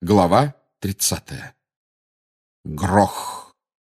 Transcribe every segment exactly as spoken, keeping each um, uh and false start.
Глава тридцатая. Грох.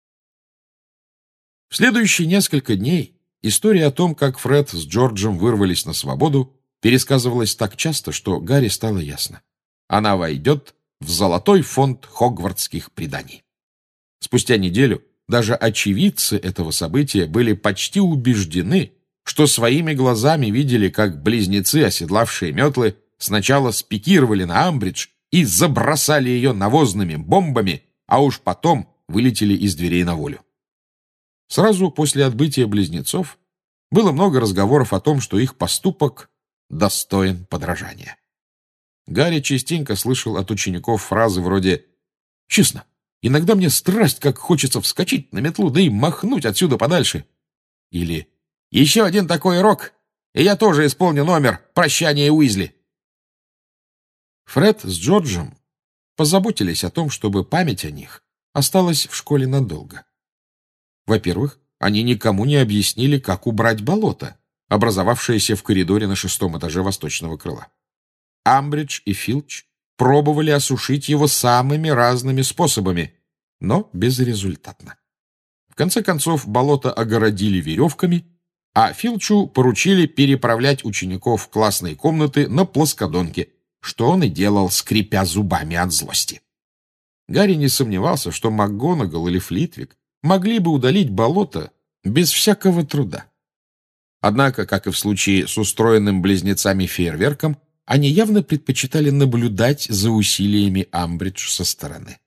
В следующие несколько дней история о том, как Фред с Джорджем вырвались на свободу, пересказывалась так часто, что Гарри стало ясно. Она войдет в золотой фонд хогвартских преданий. Спустя неделю даже очевидцы этого события были почти убеждены, что своими глазами видели, как близнецы, оседлавшие метлы, сначала спикировали на Амбридж и забросали ее навозными бомбами, а уж потом вылетели из дверей на волю. Сразу после отбытия близнецов было много разговоров о том, что их поступок достоин подражания. Гарри частенько слышал от учеников фразы вроде «Честно, иногда мне страсть как хочется вскочить на метлу, да и махнуть отсюда подальше». Или «Еще один такой урок, и я тоже исполню номер «Прощание Уизли». Фред с Джорджем позаботились о том, чтобы память о них осталась в школе надолго. Во-первых, они никому не объяснили, как убрать болото, образовавшееся в коридоре на шестом этаже восточного крыла. Амбридж и Филч пробовали осушить его самыми разными способами, но безрезультатно. В конце концов, болото огородили веревками, а Филчу поручили переправлять учеников в классные комнаты на плоскодонке, что он и делал, скрипя зубами от злости. Гарри не сомневался, что МакГонагал или Флитвик могли бы удалить болото без всякого труда. Однако, как и в случае с устроенным близнецами фейерверком, они явно предпочитали наблюдать за усилиями Амбридж со стороны.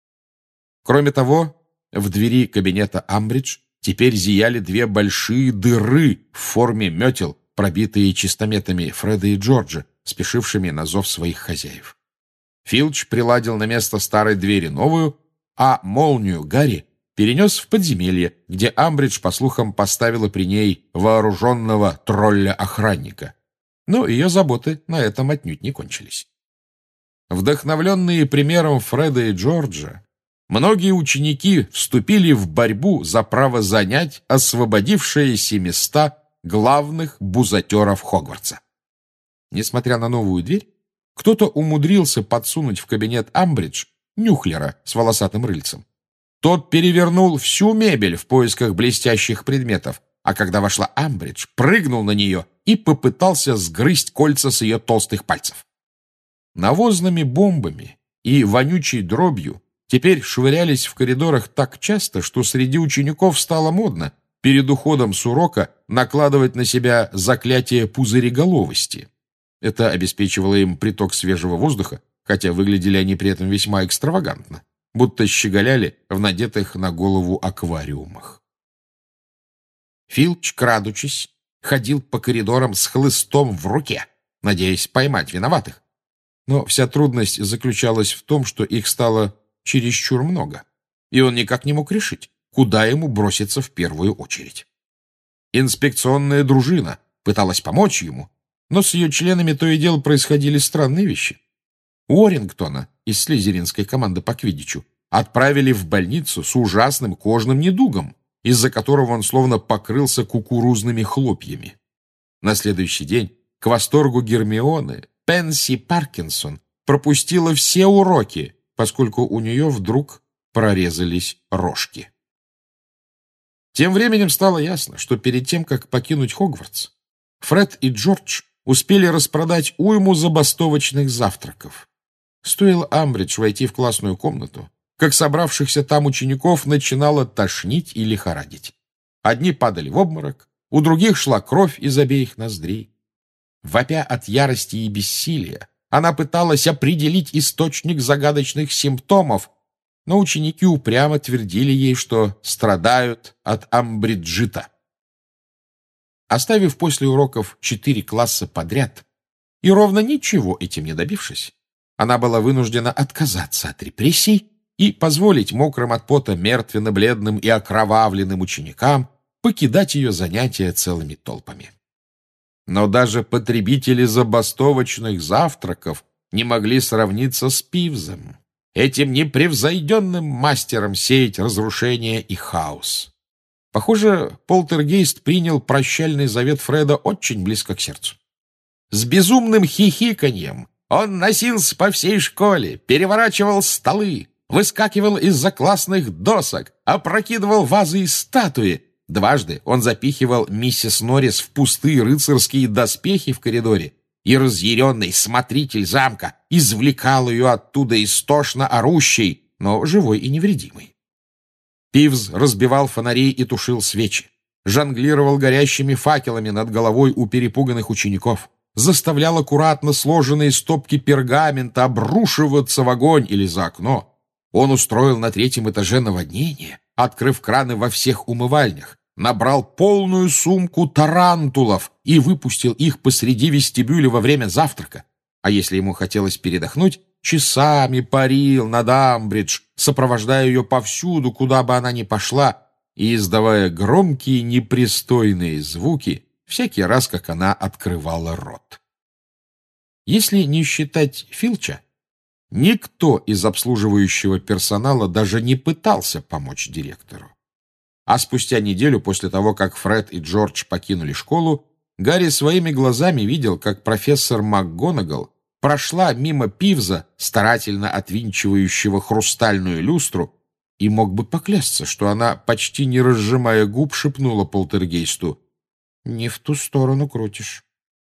Кроме того, в двери кабинета Амбридж теперь зияли две большие дыры в форме метел, пробитые чистометами Фреда и Джорджа, спешившими на зов своих хозяев. Филч приладил на место старой двери новую, а молнию Гарри перенес в подземелье, где Амбридж, по слухам, поставила при ней вооруженного тролля-охранника. Но ее заботы на этом отнюдь не кончились. Вдохновленные примером Фреда и Джорджа, многие ученики вступили в борьбу за право занять освободившиеся места главных бузатеров Хогвартса. Несмотря на новую дверь, кто-то умудрился подсунуть в кабинет Амбридж нюхлера с волосатым рыльцем. Тот перевернул всю мебель в поисках блестящих предметов, а когда вошла Амбридж, прыгнул на нее и попытался сгрызть кольца с ее толстых пальцев. Навозными бомбами и вонючей дробью теперь швырялись в коридорах так часто, что среди учеников стало модно перед уходом с урока накладывать на себя заклятие пузыреголовости. Это обеспечивало им приток свежего воздуха, хотя выглядели они при этом весьма экстравагантно, будто щеголяли в надетых на голову аквариумах. Филч, крадучись, ходил по коридорам с хлыстом в руке, надеясь поймать виноватых. Но вся трудность заключалась в том, что их стало чересчур много, и он никак не мог решить, куда ему броситься в первую очередь. Инспекционная дружина пыталась помочь ему, но с ее членами то и дело происходили странные вещи. Уоррингтона из слизеринской команды по квиддичу отправили в больницу с ужасным кожным недугом, из-за которого он словно покрылся кукурузными хлопьями. На следующий день, к восторгу Гермионы, Пенси Паркинсон пропустила все уроки, поскольку у нее вдруг прорезались рожки. Тем временем стало ясно, что перед тем, как покинуть Хогвартс, Фред и Джордж успели распродать уйму забастовочных завтраков. Стоило Амбридж войти в классную комнату, как собравшихся там учеников начинало тошнить и лихорадить. Одни падали в обморок, у других шла кровь из обеих ноздрей. Вопя от ярости и бессилия, она пыталась определить источник загадочных симптомов, но ученики упрямо твердили ей, что страдают от амбриджита. Оставив после уроков четыре класса подряд и ровно ничего этим не добившись, она была вынуждена отказаться от репрессий и позволить мокрым от пота мертвенно-бледным и окровавленным ученикам покидать ее занятия целыми толпами. Но даже потребители забастовочных завтраков не могли сравниться с Пивзом, этим непревзойденным мастером сеять разрушение и хаос. Похоже, полтергейст принял прощальный завет Фреда очень близко к сердцу. С безумным хихиканьем Он носился по всей школе, переворачивал столы, выскакивал из-за классных досок, опрокидывал вазы и статуи. Дважды он запихивал миссис Норрис в пустые рыцарские доспехи в коридоре, и разъяренный смотритель замка извлекал ее оттуда истошно орущей, но живой и невредимой. Пивз разбивал фонари и тушил свечи, жонглировал горящими факелами над головой у перепуганных учеников, заставлял аккуратно сложенные стопки пергамента обрушиваться в огонь или за окно. Он устроил на третьем этаже наводнение, открыв краны во всех умывальнях, набрал полную сумку тарантулов и выпустил их посреди вестибюля во время завтрака. А если ему хотелось передохнуть, часами парил над Амбридж, сопровождая ее повсюду, куда бы она ни пошла, и издавая громкие непристойные звуки всякий раз, как она открывала рот. Если не считать Филча, никто из обслуживающего персонала даже не пытался помочь директору. А спустя неделю после того, как Фред и Джордж покинули школу, Гарри своими глазами видел, как профессор МакГонагал прошла мимо Пивза, старательно отвинчивающего хрустальную люстру, и мог бы поклясться, что она, почти не разжимая губ, шепнула полтергейсту: «Не в ту сторону крутишь».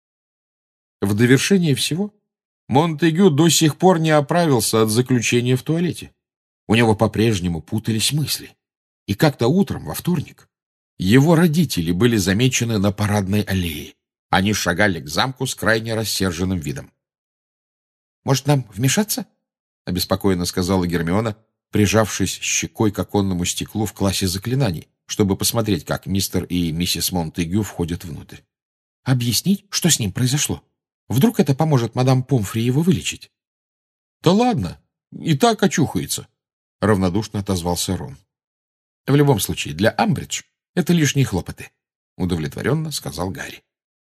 В довершение всего Монтегю до сих пор не оправился от заключения в туалете. У него по-прежнему путались мысли. И как-то утром, во вторник, его родители были замечены на парадной аллее. Они шагали к замку с крайне рассерженным видом. «Может, нам вмешаться?» — обеспокоенно сказала Гермиона, прижавшись щекой к оконному стеклу в классе заклинаний, чтобы посмотреть, как мистер и миссис Монтегю входят внутрь. «Объяснить, что с ним произошло? Вдруг это поможет мадам Помфри его вылечить?» «Да ладно, и так очухается», — равнодушно отозвался Рон. «В любом случае, для Амбридж это лишние хлопоты», — удовлетворенно сказал Гарри.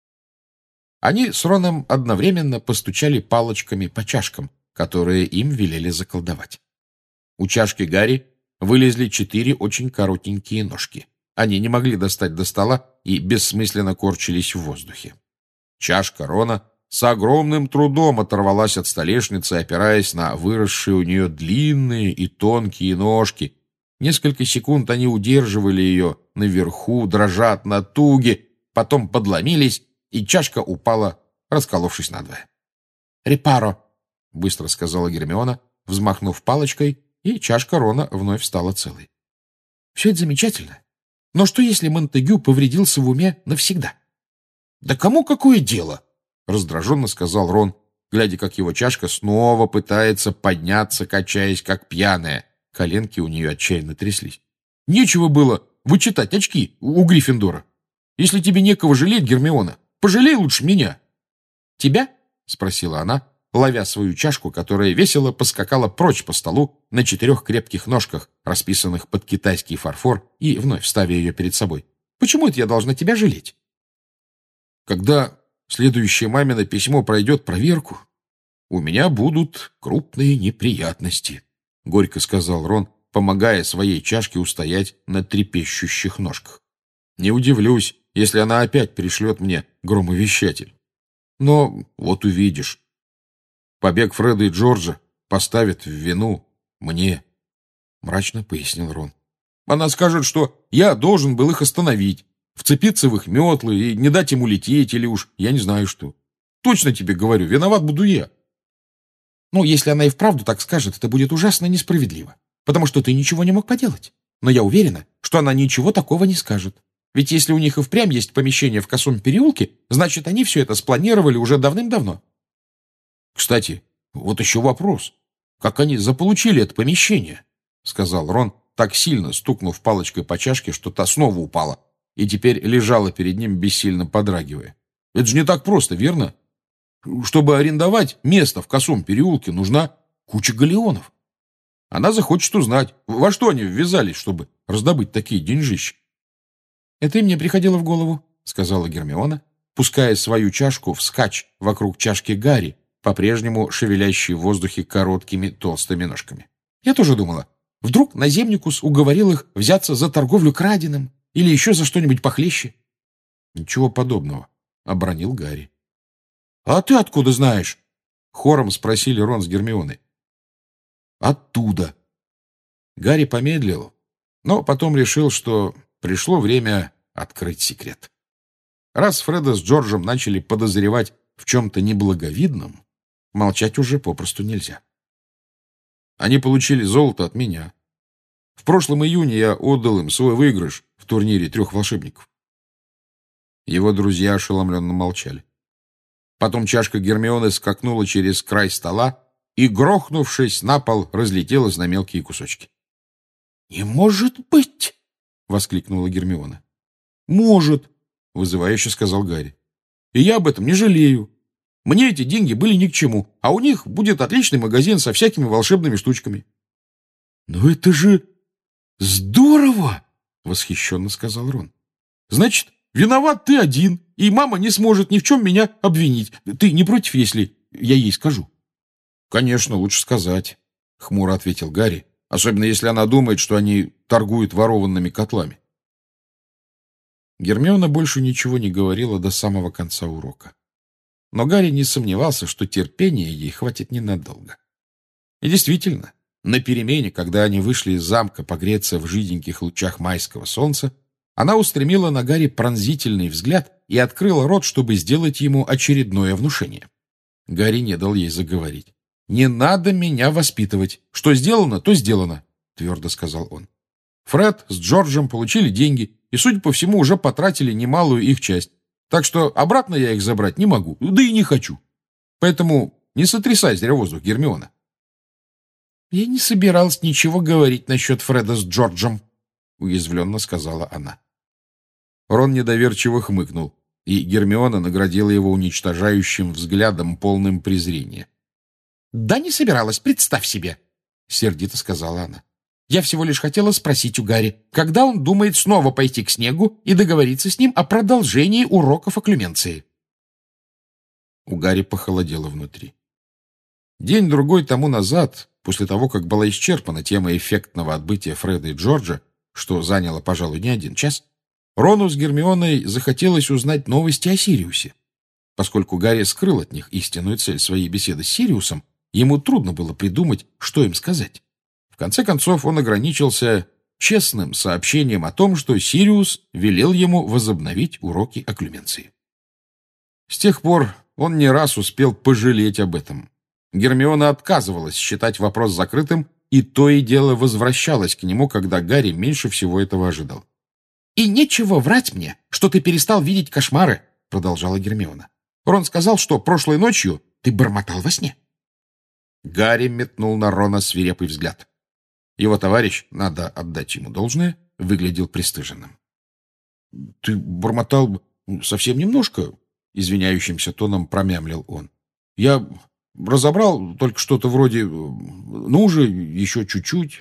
Они с Роном одновременно постучали палочками по чашкам, которые им велели заколдовать. У чашки Гарри вылезли четыре очень коротенькие ножки. Они не могли достать до стола и бессмысленно корчились в воздухе. Чашка Рона с огромным трудом оторвалась от столешницы, опираясь на выросшие у нее длинные и тонкие ножки. Несколько секунд они удерживали ее наверху, дрожа от натуги, потом подломились, и чашка упала, расколовшись надвое. «Репаро», — быстро сказала Гермиона, взмахнув палочкой, и чашка Рона вновь стала целой. «Все это замечательно. Но что, если Монтегю повредился в уме навсегда?» «Да кому какое дело?» — раздраженно сказал Рон, глядя, как его чашка снова пытается подняться, качаясь, как пьяная. Коленки у нее отчаянно тряслись. «Нечего было вычитать очки у Гриффиндора. Если тебе некого жалеть, Гермиона, пожалей лучше меня». «Тебя?» — спросила она, ловя свою чашку, которая весело поскакала прочь по столу на четырех крепких ножках, расписанных под китайский фарфор, и вновь ставя ее перед собой. «Почему это я должна тебя жалеть?» «Когда следующее мамино письмо пройдет проверку, у меня будут крупные неприятности», — горько сказал Рон, помогая своей чашке устоять на трепещущих ножках. «Не удивлюсь, если она опять пришлет мне громовещатель. Но вот увидишь. Побег Фреда и Джорджа поставит в вину мне», — мрачно пояснил Рон. «Она скажет, что я должен был их остановить, вцепиться в их метлы и не дать им улететь, или уж я не знаю что. Точно тебе говорю, виноват буду я». «Ну, если она и вправду так скажет, это будет ужасно несправедливо, потому что ты ничего не мог поделать. Но я уверена, что она ничего такого не скажет. Ведь если у них и впрямь есть помещение в Косом переулке, значит, они все это спланировали уже давным-давно». «Кстати, вот еще вопрос. Как они заполучили это помещение?» — сказал Рон, так сильно стукнув палочкой по чашке, что та снова упала, и теперь лежала перед ним, бессильно подрагивая. «Это же не так просто, верно? Чтобы арендовать место в Косом переулке, нужна куча галеонов. Она захочет узнать, во что они ввязались, чтобы раздобыть такие деньжища». «Это и мне приходило в голову», — сказала Гермиона, пуская свою чашку вскачь вокруг чашки Гарри, по-прежнему шевелящей в воздухе короткими толстыми ножками. «Я тоже думала, вдруг наземникус уговорил их взяться за торговлю краденым или еще за что-нибудь похлеще». «Ничего подобного», — обронил Гарри. «А ты откуда знаешь?» Хором спросили Рон с Гермионой. Оттуда. Гарри помедлил, но потом решил, что пришло время открыть секрет. Раз Фреда с Джорджем начали подозревать в чем-то неблаговидном, молчать уже попросту нельзя. Они получили золото от меня. В прошлом июне я отдал им свой выигрыш в турнире трех волшебников. Его друзья ошеломленно молчали. Потом чашка Гермионы скакнула через край стола и, грохнувшись на пол, разлетелась на мелкие кусочки. — Не может быть! — воскликнула Гермиона. — Может, — вызывающе сказал Гарри. — И я об этом не жалею. Мне эти деньги были ни к чему, а у них будет отличный магазин со всякими волшебными штучками. — Но это же здорово! — восхищенно сказал Рон. — Значит, виноват ты один, и мама не сможет ни в чем меня обвинить. Ты не против, если я ей скажу? — Конечно, лучше сказать, — хмуро ответил Гарри, особенно если она думает, что они торгуют ворованными котлами. Гермиона больше ничего не говорила до самого конца урока. Но Гарри не сомневался, что терпения ей хватит ненадолго. И действительно, на перемене, когда они вышли из замка погреться в жиденьких лучах майского солнца, она устремила на Гарри пронзительный взгляд и открыла рот, чтобы сделать ему очередное внушение. Гарри не дал ей заговорить. «Не надо меня воспитывать. Что сделано, то сделано», — твердо сказал он. «Фред с Джорджем получили деньги и, судя по всему, уже потратили немалую их часть. Так что обратно я их забрать не могу, да и не хочу. Поэтому не сотрясай зря воздух, Гермиона». «Я не собиралась ничего говорить насчет Фреда с Джорджем», — уязвленно сказала она. Рон недоверчиво хмыкнул, и Гермиона наградила его уничтожающим взглядом, полным презрения. «Да не собиралась, представь себе», — сердито сказала она. «Я всего лишь хотела спросить у Гарри, когда он думает снова пойти к Снегу и договориться с ним о продолжении уроков окклюменции». У Гарри похолодело внутри. День-другой тому назад, после того, как была исчерпана тема эффектного отбытия Фреда и Джорджа, что заняло, пожалуй, не один час, Рону с Гермионой захотелось узнать новости о Сириусе. Поскольку Гарри скрыл от них истинную цель своей беседы с Сириусом, ему трудно было придумать, что им сказать. В конце концов, он ограничился честным сообщением о том, что Сириус велел ему возобновить уроки окклюменции. С тех пор он не раз успел пожалеть об этом. Гермиона отказывалась считать вопрос закрытым, и то и дело возвращалась к нему, когда Гарри меньше всего этого ожидал. «И нечего врать мне, что ты перестал видеть кошмары», — продолжала Гермиона. «Рон сказал, что прошлой ночью ты бормотал во сне». Гарри метнул на Рона свирепый взгляд. Его товарищ, надо отдать ему должное, выглядел пристыженным. — Ты бормотал совсем немножко, — извиняющимся тоном промямлил он. — Я разобрал только что-то вроде «ну же, еще чуть-чуть».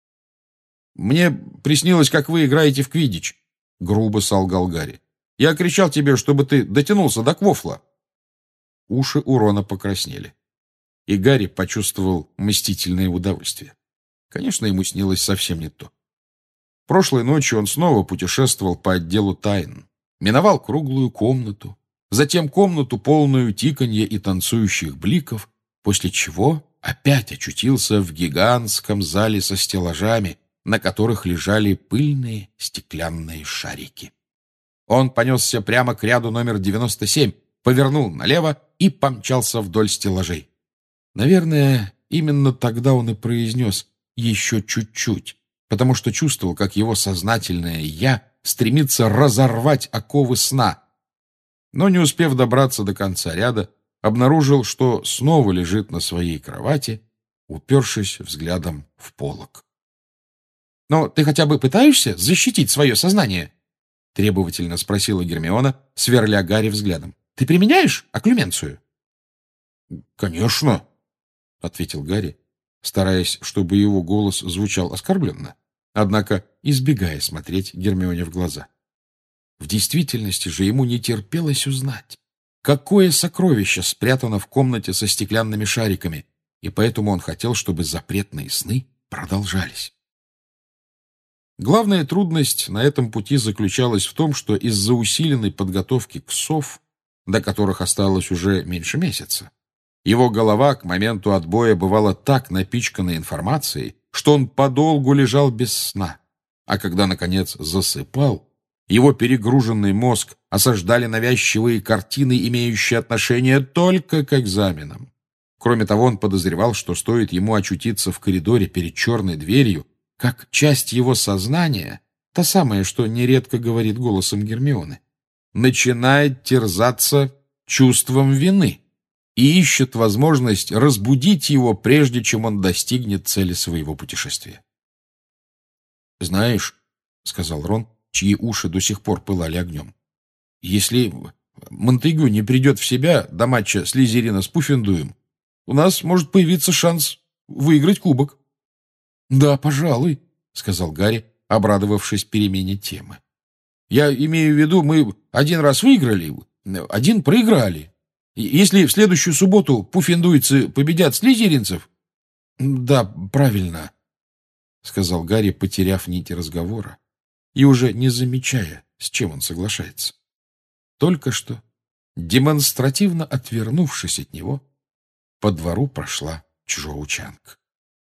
— Мне приснилось, как вы играете в квиддич, — грубо солгал Гарри. — Я кричал тебе, чтобы ты дотянулся до квофла. Уши у Рона покраснели. И Гарри почувствовал мстительное удовольствие. Конечно, ему снилось совсем не то. Прошлой ночью он снова путешествовал по отделу тайн, миновал круглую комнату, затем комнату, полную тиканья и танцующих бликов, после чего опять очутился в гигантском зале со стеллажами, на которых лежали пыльные стеклянные шарики. Он понесся прямо к ряду номер девяносто семь, повернул налево и помчался вдоль стеллажей. Наверное, именно тогда он и произнес «еще чуть-чуть», потому что чувствовал, как его сознательное «я» стремится разорвать оковы сна. Но, не успев добраться до конца ряда, обнаружил, что снова лежит на своей кровати, упершись взглядом в полог. «Но ты хотя бы пытаешься защитить свое сознание?» — требовательно спросила Гермиона, сверля Гарри взглядом. «Ты применяешь окклюменцию?» «Конечно», — ответил Гарри, стараясь, чтобы его голос звучал оскорбленно, однако избегая смотреть Гермионе в глаза. В действительности же ему не терпелось узнать, какое сокровище спрятано в комнате со стеклянными шариками, и поэтому он хотел, чтобы запретные сны продолжались. Главная трудность на этом пути заключалась в том, что из-за усиленной подготовки к СОВ, до которых осталось уже меньше месяца, Его голова к моменту отбоя бывала так напичкана информацией, что он подолгу лежал без сна. А когда, наконец, засыпал, его перегруженный мозг осаждали навязчивые картины, имеющие отношение только к экзаменам. Кроме того, он подозревал, что стоит ему очутиться в коридоре перед черной дверью, как часть его сознания, та самая, что нередко говорит голосом Гермионы, начинает терзаться чувством вины и ищет возможность разбудить его, прежде чем он достигнет цели своего путешествия. «Знаешь», — сказал Рон, чьи уши до сих пор пылали огнем, «если Монтегю не придет в себя до матча Слизерина с Пуффендуем, у нас может появиться шанс выиграть кубок». «Да, пожалуй», — сказал Гарри, обрадовавшись перемене темы. «Я имею в виду, мы один раз выиграли, один проиграли. Если в следующую субботу пуффендуйцы победят слизеринцев...» «Да, правильно», — сказал Гарри, потеряв нить разговора и уже не замечая, с чем он соглашается. Только что, демонстративно отвернувшись от него, по двору прошла Чжоу Чанг.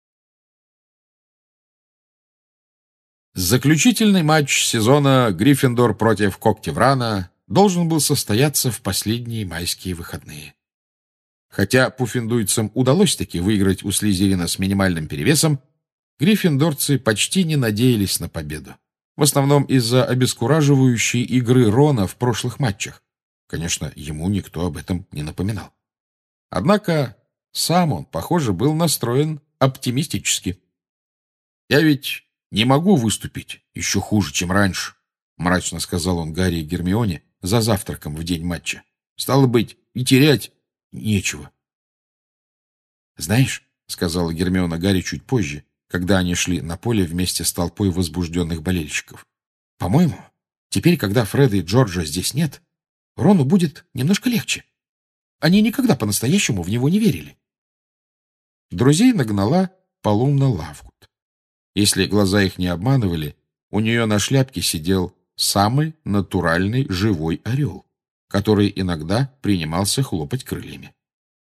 Заключительный матч сезона Гриффиндор против Когтеврана должен был состояться в последние майские выходные. Хотя пуффендуйцам удалось таки выиграть у Слизерина с минимальным перевесом, гриффиндорцы почти не надеялись на победу. В основном из-за обескураживающей игры Рона в прошлых матчах. Конечно, ему никто об этом не напоминал. Однако сам он, похоже, был настроен оптимистически. «Я ведь не могу выступить еще хуже, чем раньше», — мрачно сказал он Гарри и Гермионе за завтраком в день матча. «Стало быть, и терять нечего». «Знаешь», — сказала Гермиона Гарри чуть позже, когда они шли на поле вместе с толпой возбужденных болельщиков, «по-моему, теперь, когда Фреда и Джорджа здесь нет, Рону будет немножко легче. Они никогда по-настоящему в него не верили». Друзей нагнала Полумна Лавгуд. Если глаза их не обманывали, у нее на шляпке сидел самый натуральный живой орел, который иногда принимался хлопать крыльями.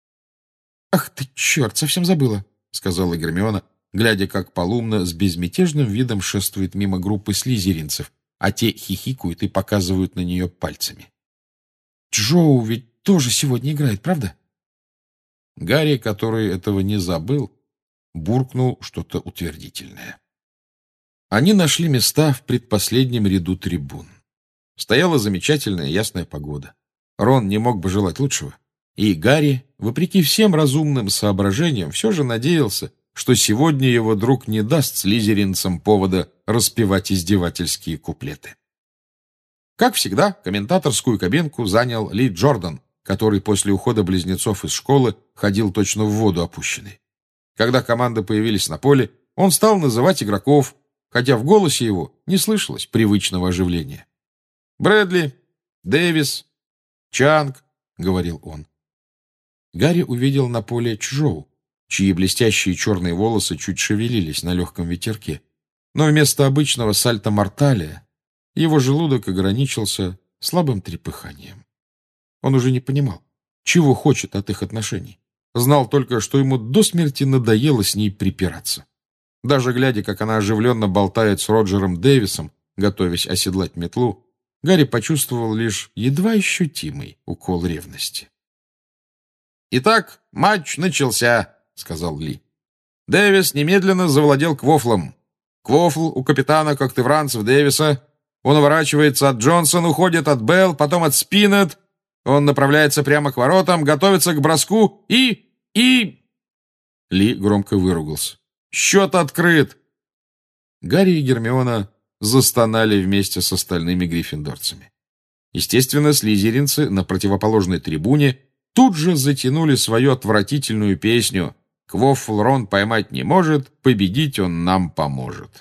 «Ах ты, черт, совсем забыла», — сказала Гермиона, глядя, как Полумна с безмятежным видом шествует мимо группы слизеринцев, а те хихикают и показывают на нее пальцами. «Джоу ведь тоже сегодня играет, правда?» Гарри, который этого не забыл, буркнул что-то утвердительное. Они нашли места в предпоследнем ряду трибун. Стояла замечательная ясная погода. Рон не мог бы желать лучшего. И Гарри, вопреки всем разумным соображениям, все же надеялся, что сегодня его друг не даст слизеринцам повода распевать издевательские куплеты. Как всегда, комментаторскую кабинку занял Ли Джордан, который после ухода близнецов из школы ходил точно в воду опущенный. Когда команды появились на поле, он стал называть игроков, хотя в голосе его не слышалось привычного оживления. «Брэдли, Дэвис, Чанг», — говорил он. Гарри увидел на поле Чжоу, чьи блестящие черные волосы чуть шевелились на легком ветерке, но вместо обычного сальто-мортале его желудок ограничился слабым трепыханием. Он уже не понимал, чего хочет от их отношений. Знал только, что ему до смерти надоело с ней припираться. Даже глядя, как она оживленно болтает с Роджером Дэвисом, готовясь оседлать метлу, Гарри почувствовал лишь едва ощутимый укол ревности. «Итак, матч начался», — сказал Ли. Дэвис немедленно завладел Квофлом. Квофл у капитана когтевранцев Дэвиса. Он уворачивается от Джонсон, уходит от Белл, потом от Спинет. Он направляется прямо к воротам, готовится к броску и... и... Ли громко выругался. «Счет открыт!» Гарри и Гермиона застонали вместе с остальными гриффиндорцами. Естественно, слизеринцы на противоположной трибуне тут же затянули свою отвратительную песню «Квофл Рон поймать не может, победить он нам поможет».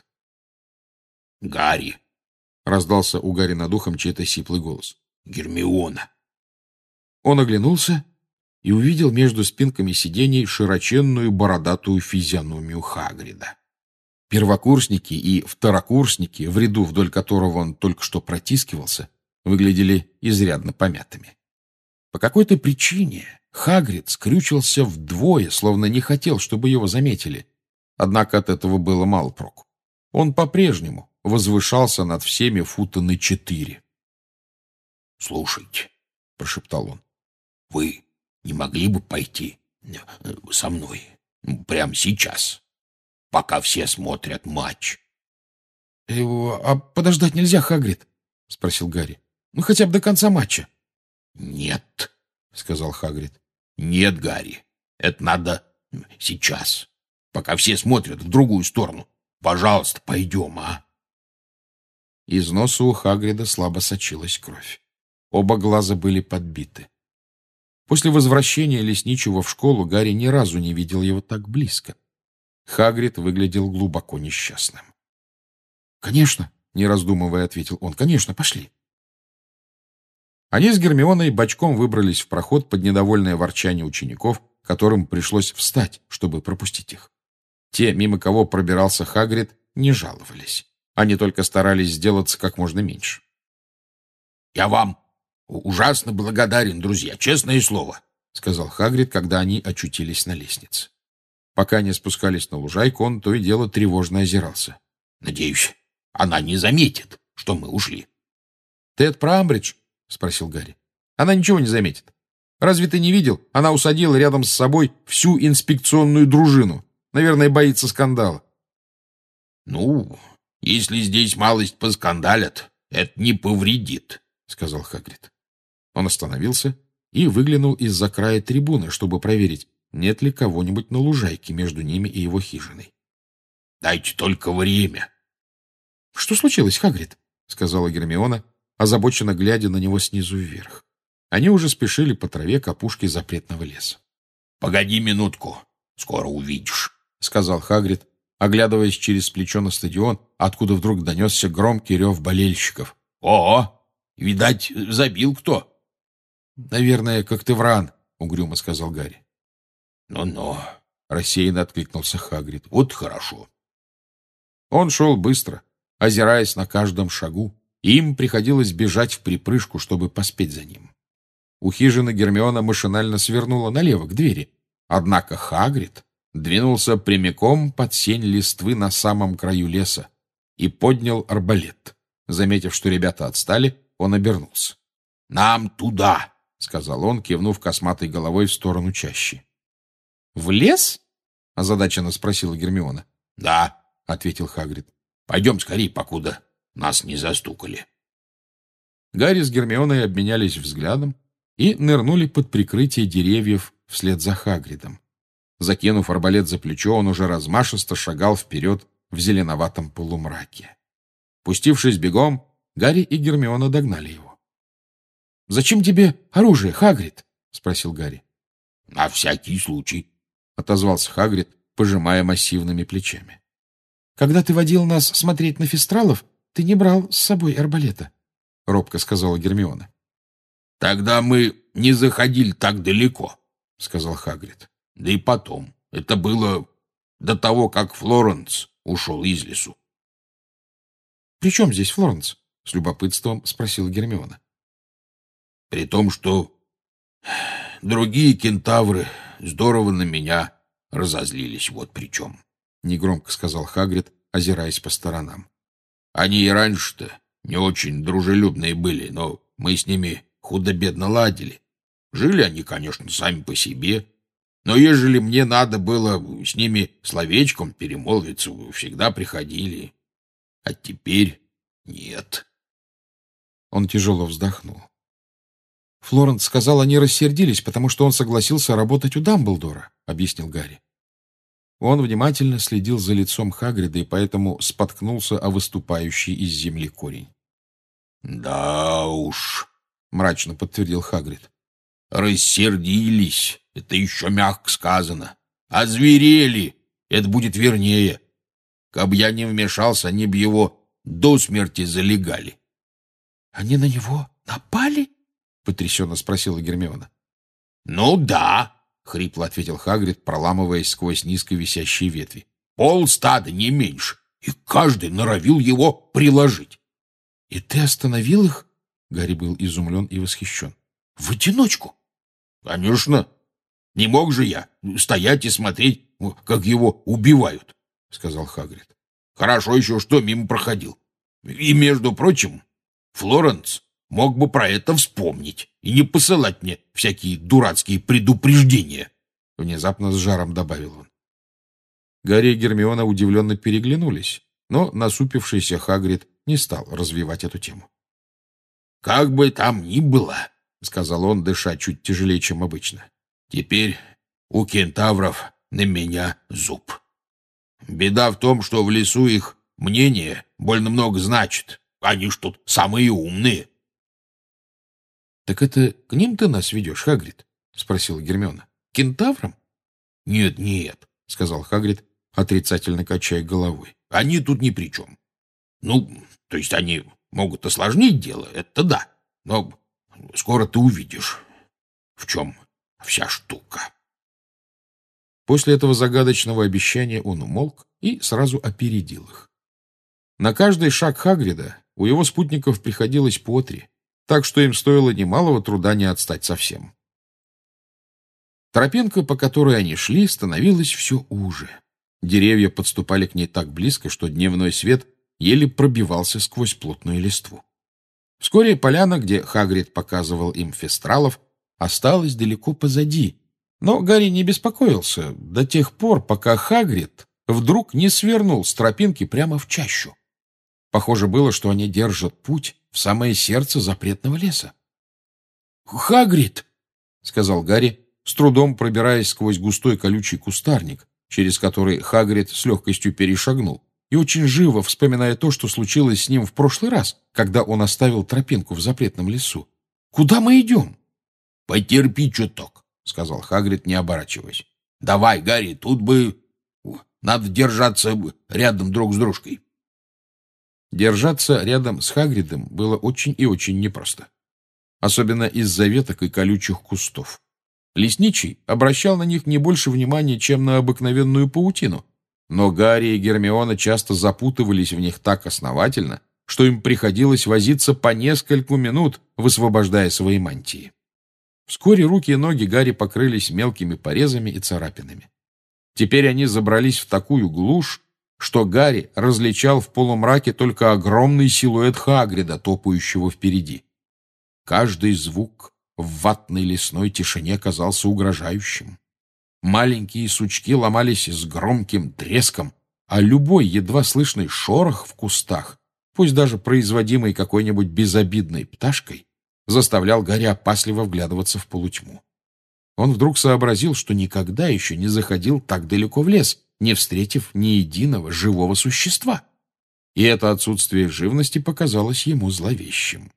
«Гарри!» — раздался у Гарри над ухом чей-то сиплый голос. «Гермиона!» Он оглянулся и увидел между спинками сидений широченную бородатую физиономию Хагрида. Первокурсники и второкурсники, в ряду, вдоль которого он только что протискивался, выглядели изрядно помятыми. По какой-то причине Хагрид скрючился вдвое, словно не хотел, чтобы его заметили. Однако от этого было мало проку. Он по-прежнему возвышался над всеми фута на четыре. — Слушайте, — прошептал он, — вы не могли бы пойти со мной прямо сейчас, пока все смотрят матч? — А подождать нельзя, Хагрид? — спросил Гарри. — Ну, хотя бы до конца матча. — Нет, — сказал Хагрид. — Нет, Гарри, это надо сейчас, пока все смотрят в другую сторону. Пожалуйста, пойдем, а? Из носа у Хагрида слабо сочилась кровь. Оба глаза были подбиты. После возвращения лесничего в школу Гарри ни разу не видел его так близко. Хагрид выглядел глубоко несчастным. — Конечно, — не раздумывая, ответил он. — Конечно, пошли. Они с Гермионой бочком выбрались в проход под недовольное ворчание учеников, которым пришлось встать, чтобы пропустить их. Те, мимо кого пробирался Хагрид, не жаловались. Они только старались сделаться как можно меньше. — Я вам ужасно благодарен, друзья, честное слово, — сказал Хагрид, когда они очутились на лестнице. Пока они спускались на лужайку, он то и дело тревожно озирался. — Надеюсь, она не заметит, что мы ушли. — Ты это про Амбридж? — спросил Гарри. — Она ничего не заметит. Разве ты не видел? Она усадила рядом с собой всю инспекционную дружину. Наверное, боится скандала. — Ну, если здесь малость поскандалят, это не повредит, — сказал Хагрид. Он остановился и выглянул из-за края трибуны, чтобы проверить, нет ли кого-нибудь на лужайке между ними и его хижиной. — Дайте только время. — Что случилось, Хагрид? — сказала Гермиона, озабоченно глядя на него снизу вверх. Они уже спешили по траве к опушке запретного леса. — Погоди минутку, скоро увидишь, — сказал Хагрид, оглядываясь через плечо на стадион, откуда вдруг донесся громкий рев болельщиков. — О, видать, забил кто? — Наверное, Когтевран, — угрюмо сказал Гарри. Ну — Ну-ну, — рассеянно откликнулся Хагрид. — Вот хорошо. Он шел быстро, озираясь на каждом шагу, и им приходилось бежать вприпрыжку, чтобы поспеть за ним. У хижины Гермиона машинально свернула налево, к двери. Однако Хагрид двинулся прямиком под сень листвы на самом краю леса и поднял арбалет. Заметив, что ребята отстали, он обернулся. — Нам туда! — сказал он, кивнув косматой головой в сторону чащи. — В лес? — озадаченно спросила Гермиона. — Да, — ответил Хагрид. — Пойдем скорей, покуда нас не застукали. Гарри с Гермионой обменялись взглядом и нырнули под прикрытие деревьев вслед за Хагридом. Закинув арбалет за плечо, он уже размашисто шагал вперед в зеленоватом полумраке. Пустившись бегом, Гарри и Гермиона догнали его. — Зачем тебе оружие, Хагрид? — спросил Гарри. — На всякий случай, — отозвался Хагрид, пожимая массивными плечами. — Когда ты водил нас смотреть на фестралов, ты не брал с собой арбалета, — робко сказала Гермиона. — Тогда мы не заходили так далеко, — сказал Хагрид. — Да и потом, это было до того, как Флоренс ушел из лесу. — При чем здесь Флоренс? — с любопытством спросила Гермиона. — При том, что другие кентавры здорово на меня разозлились, вот при чем, — негромко сказал Хагрид, озираясь по сторонам. — Они и раньше-то не очень дружелюбные были, но мы с ними худо-бедно ладили. Жили они, конечно, сами по себе, но ежели мне надо было с ними словечком перемолвиться, всегда приходили. А теперь нет. Он тяжело вздохнул. Флоренс сказал, они рассердились, потому что он согласился работать у Дамблдора, — объяснил Гарри. Он внимательно следил за лицом Хагрида и поэтому споткнулся о выступающий из земли корень. — Да уж, — мрачно подтвердил Хагрид. — Рассердились, это еще мягко сказано. Озверели, это будет вернее. Каб я не вмешался, они б его до смерти залегали. — Они на него напали? — потрясенно спросила Гермиона. — Ну да, — хрипло ответил Хагрид, проламываясь сквозь низко висящие ветви. — Полстада, не меньше, и каждый норовил его приложить. — И ты остановил их? — Гарри был изумлен и восхищен. — В одиночку? — Конечно. Не мог же я стоять и смотреть, как его убивают, — сказал Хагрид. Хорошо еще, что мимо проходил. И, между прочим, Флоренс мог бы про это вспомнить и не посылать мне всякие дурацкие предупреждения, — внезапно с жаром добавил он. Гарри и Гермиона удивленно переглянулись, но насупившийся Хагрид не стал развивать эту тему. — Как бы там ни было, — сказал он, дыша чуть тяжелее, чем обычно, — теперь у кентавров на меня зуб. Беда в том, что в лесу их мнение больно много значит. Они ж тут самые умные. — Так это к ним ты нас ведешь, Хагрид? — спросила Гермиона. — Кентаврам? — Нет, нет, — сказал Хагрид, отрицательно качая головой. — Они тут ни при чем. Ну, то есть они могут осложнить дело, это да. Но скоро ты увидишь, в чем вся штука. После этого загадочного обещания он умолк и сразу опередил их. На каждый шаг Хагрида у его спутников приходилось по три, так что им стоило немалого труда не отстать совсем. Тропинка, по которой они шли, становилась все уже. Деревья подступали к ней так близко, что дневной свет еле пробивался сквозь плотную листву. Вскоре поляна, где Хагрид показывал им фестралов, осталась далеко позади, но Гарри не беспокоился до тех пор, пока Хагрид вдруг не свернул с тропинки прямо в чащу. Похоже было, что они держат путь в самое сердце запретного леса. «Хагрид!» — сказал Гарри, с трудом пробираясь сквозь густой колючий кустарник, через который Хагрид с легкостью перешагнул, и очень живо вспоминая то, что случилось с ним в прошлый раз, когда он оставил тропинку в запретном лесу. «Куда мы идем?» «Потерпи чуток», — сказал Хагрид, не оборачиваясь. «Давай, Гарри, тут бы надо держаться рядом друг с дружкой». Держаться рядом с Хагридом было очень и очень непросто. Особенно из-за веток и колючих кустов. Лесничий обращал на них не больше внимания, чем на обыкновенную паутину, но Гарри и Гермиона часто запутывались в них так основательно, что им приходилось возиться по нескольку минут, высвобождая свои мантии. Вскоре руки и ноги Гарри покрылись мелкими порезами и царапинами. Теперь они забрались в такую глушь, что Гарри различал в полумраке только огромный силуэт Хагрида, топающего впереди. Каждый звук в ватной лесной тишине казался угрожающим. Маленькие сучки ломались с громким треском, а любой едва слышный шорох в кустах, пусть даже производимый какой-нибудь безобидной пташкой, заставлял Гарри опасливо вглядываться в полутьму. Он вдруг сообразил, что никогда еще не заходил так далеко в лес, не встретив ни единого живого существа. И это отсутствие живности показалось ему зловещим.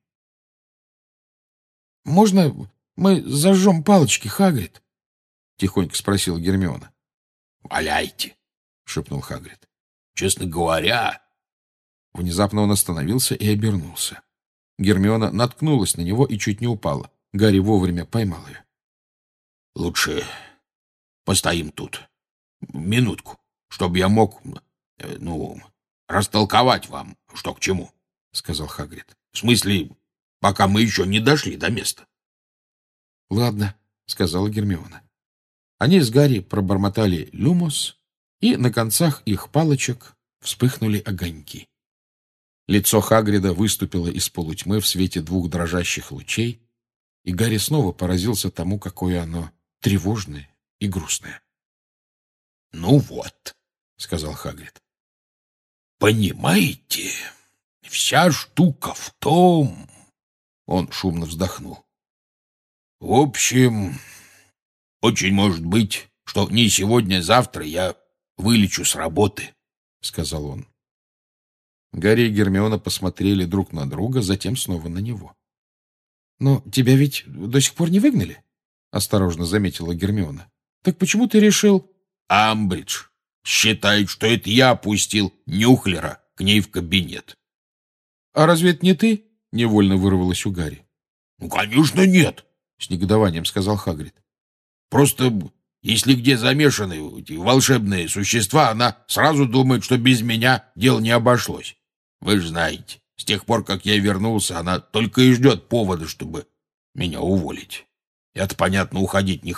«Можно мы зажжем палочки, Хагрид?» — тихонько спросила Гермиона. «Валяйте», — шепнул Хагрид. «Честно говоря...» Внезапно он остановился и обернулся. Гермиона наткнулась на него и чуть не упала. Гарри вовремя поймал ее. «Лучше постоим тут минутку, чтобы я мог, ну, растолковать вам, что к чему», — сказал Хагрид. «В смысле, пока мы еще не дошли до места». «Ладно», — сказала Гермиона. Они с Гарри пробормотали «люмос», и на концах их палочек вспыхнули огоньки. Лицо Хагрида выступило из полутьмы в свете двух дрожащих лучей, и Гарри снова поразился тому, какое оно тревожное и грустное. «Ну вот», — сказал Хагрид, — «понимаете, вся штука в том...» Он шумно вздохнул. «В общем, очень может быть, что не сегодня-завтра я вылечу с работы», — сказал он. Гарри и Гермиона посмотрели друг на друга, затем снова на него. «Но тебя ведь до сих пор не выгнали?» — осторожно заметила Гермиона. «Так почему ты решил...» «Амбридж считает, что это я пустил Нюхлера к ней в кабинет». «А разве это не ты?» — невольно вырвалось у Гарри. «Ну, конечно, нет», — с негодованием сказал Хагрид. «Просто если где замешаны эти волшебные существа, она сразу думает, что без меня дело не обошлось. Вы же знаете, с тех пор, как я вернулся, она только и ждет повода, чтобы меня уволить. Я-то, понятно, уходить не хочу.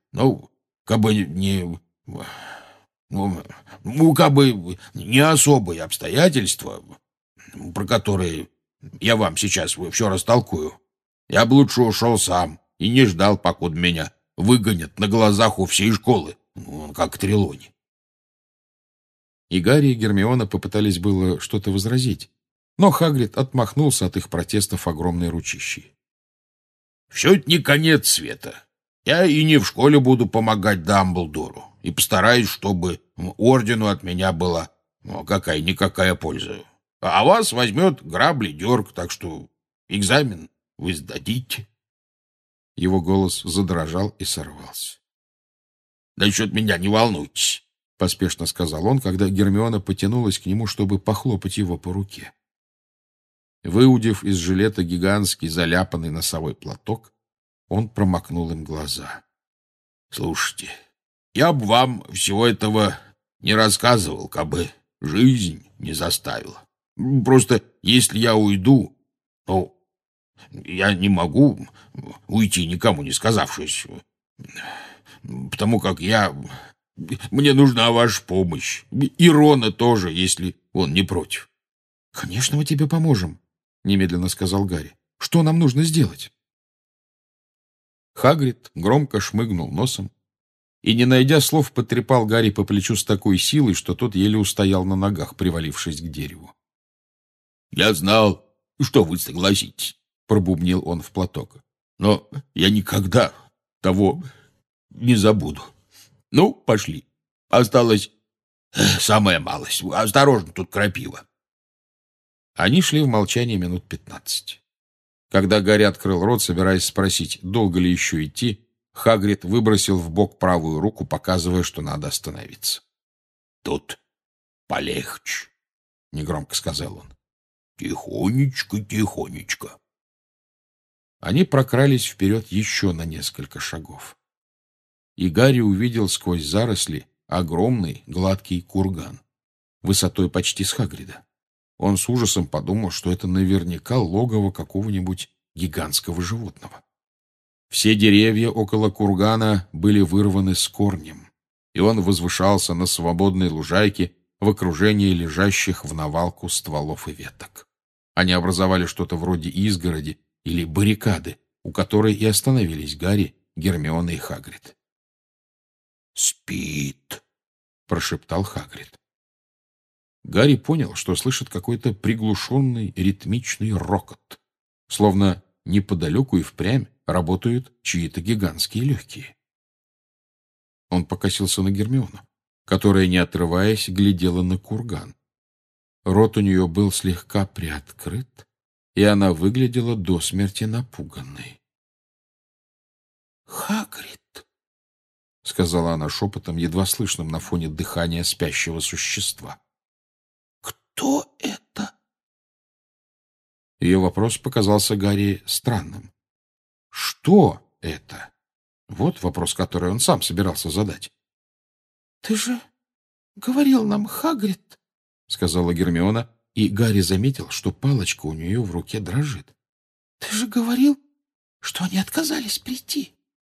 Ну, как бы не... Ну, ну, как бы не особые обстоятельства, про которые я вам сейчас все растолкую. Я бы лучше ушел сам и не ждал, покуда меня выгонят на глазах у всей школы, ну, как Трелони. И Гарри, и Гермиона попытались было что-то возразить, но Хагрид отмахнулся от их протестов огромной ручищей. «Все это не конец света. Я и не в школе буду помогать Дамблдору, и постараюсь, чтобы ордену от меня была ну, какая-никакая польза. А вас возьмет Грабли-Дёрк, так что экзамен вы сдадите». Его голос задрожал и сорвался. «Насчет меня не волнуйтесь», — поспешно сказал он, когда Гермиона потянулась к нему, чтобы похлопать его по руке. Выудив из жилета гигантский заляпанный носовой платок, он промокнул им глаза. «Слушайте, я бы вам всего этого не рассказывал, кабы жизнь не заставила. Просто если я уйду, то я не могу уйти, никому не сказавшись, потому как я... Мне нужна ваша помощь. И Рона тоже, если он не против». «Конечно, мы тебе поможем», — немедленно сказал Гарри. «Что нам нужно сделать?» Хагрид громко шмыгнул носом и, не найдя слов, потрепал Гарри по плечу с такой силой, что тот еле устоял на ногах, привалившись к дереву. «Я знал, что вы согласитесь», — пробубнил он в платок. «Но я никогда того не забуду. Ну, пошли. Осталось самая малость. Осторожно, тут крапива». Они шли в молчании минут пятнадцать. Когда Гарри открыл рот, собираясь спросить, долго ли еще идти, Хагрид выбросил в бок правую руку, показывая, что надо остановиться. «Тут полегче», — негромко сказал он. «Тихонечко, тихонечко». Они прокрались вперед еще на несколько шагов. И Гарри увидел сквозь заросли огромный гладкий курган, высотой почти с Хагрида. Он с ужасом подумал, что это наверняка логово какого-нибудь гигантского животного. Все деревья около кургана были вырваны с корнем, и он возвышался на свободной лужайке в окружении лежащих в навалку стволов и веток. Они образовали что-то вроде изгороди или баррикады, у которой и остановились Гарри, Гермиона и Хагрид. «Спит», — прошептал Хагрид. Гарри понял, что слышит какой-то приглушенный ритмичный рокот, словно неподалеку и впрямь работают чьи-то гигантские легкие. Он покосился на Гермиону, которая, не отрываясь, глядела на курган. Рот у нее был слегка приоткрыт, и она выглядела до смерти напуганной. «Хагрид», — сказала она шепотом, едва слышным на фоне дыхания спящего существа. «Кто это?» Ее вопрос показался Гарри странным. «Что это?» Вот вопрос, который он сам собирался задать. «Ты же говорил нам, Хагрид», — сказала Гермиона, и Гарри заметил, что палочка у нее в руке дрожит. «Ты же говорил, что они отказались прийти».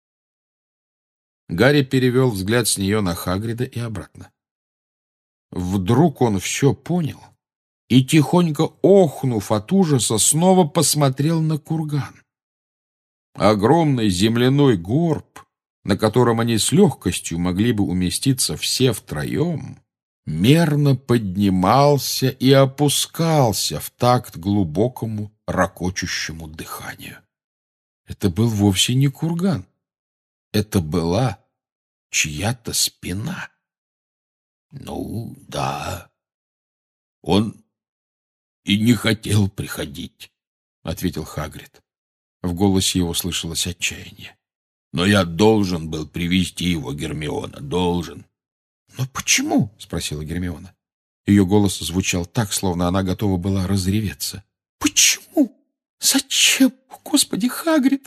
Гарри перевел взгляд с нее на Хагрида и обратно. Вдруг он все понял и, тихонько охнув от ужаса, снова посмотрел на курган. Огромный земляной горб, на котором они с легкостью могли бы уместиться все втроем, мерно поднимался и опускался в такт глубокому ракочущему дыханию. Это был вовсе не курган. Это была чья-то спина. «Ну, да. Он и не хотел приходить», — ответил Хагрид. В голосе его слышалось отчаяние. «Но я должен был привести его, Гермиона, должен». «Но почему?» — спросила Гермиона. Ее голос звучал так, словно она готова была разреветься. «Почему? Зачем? О, Господи, Хагрид!»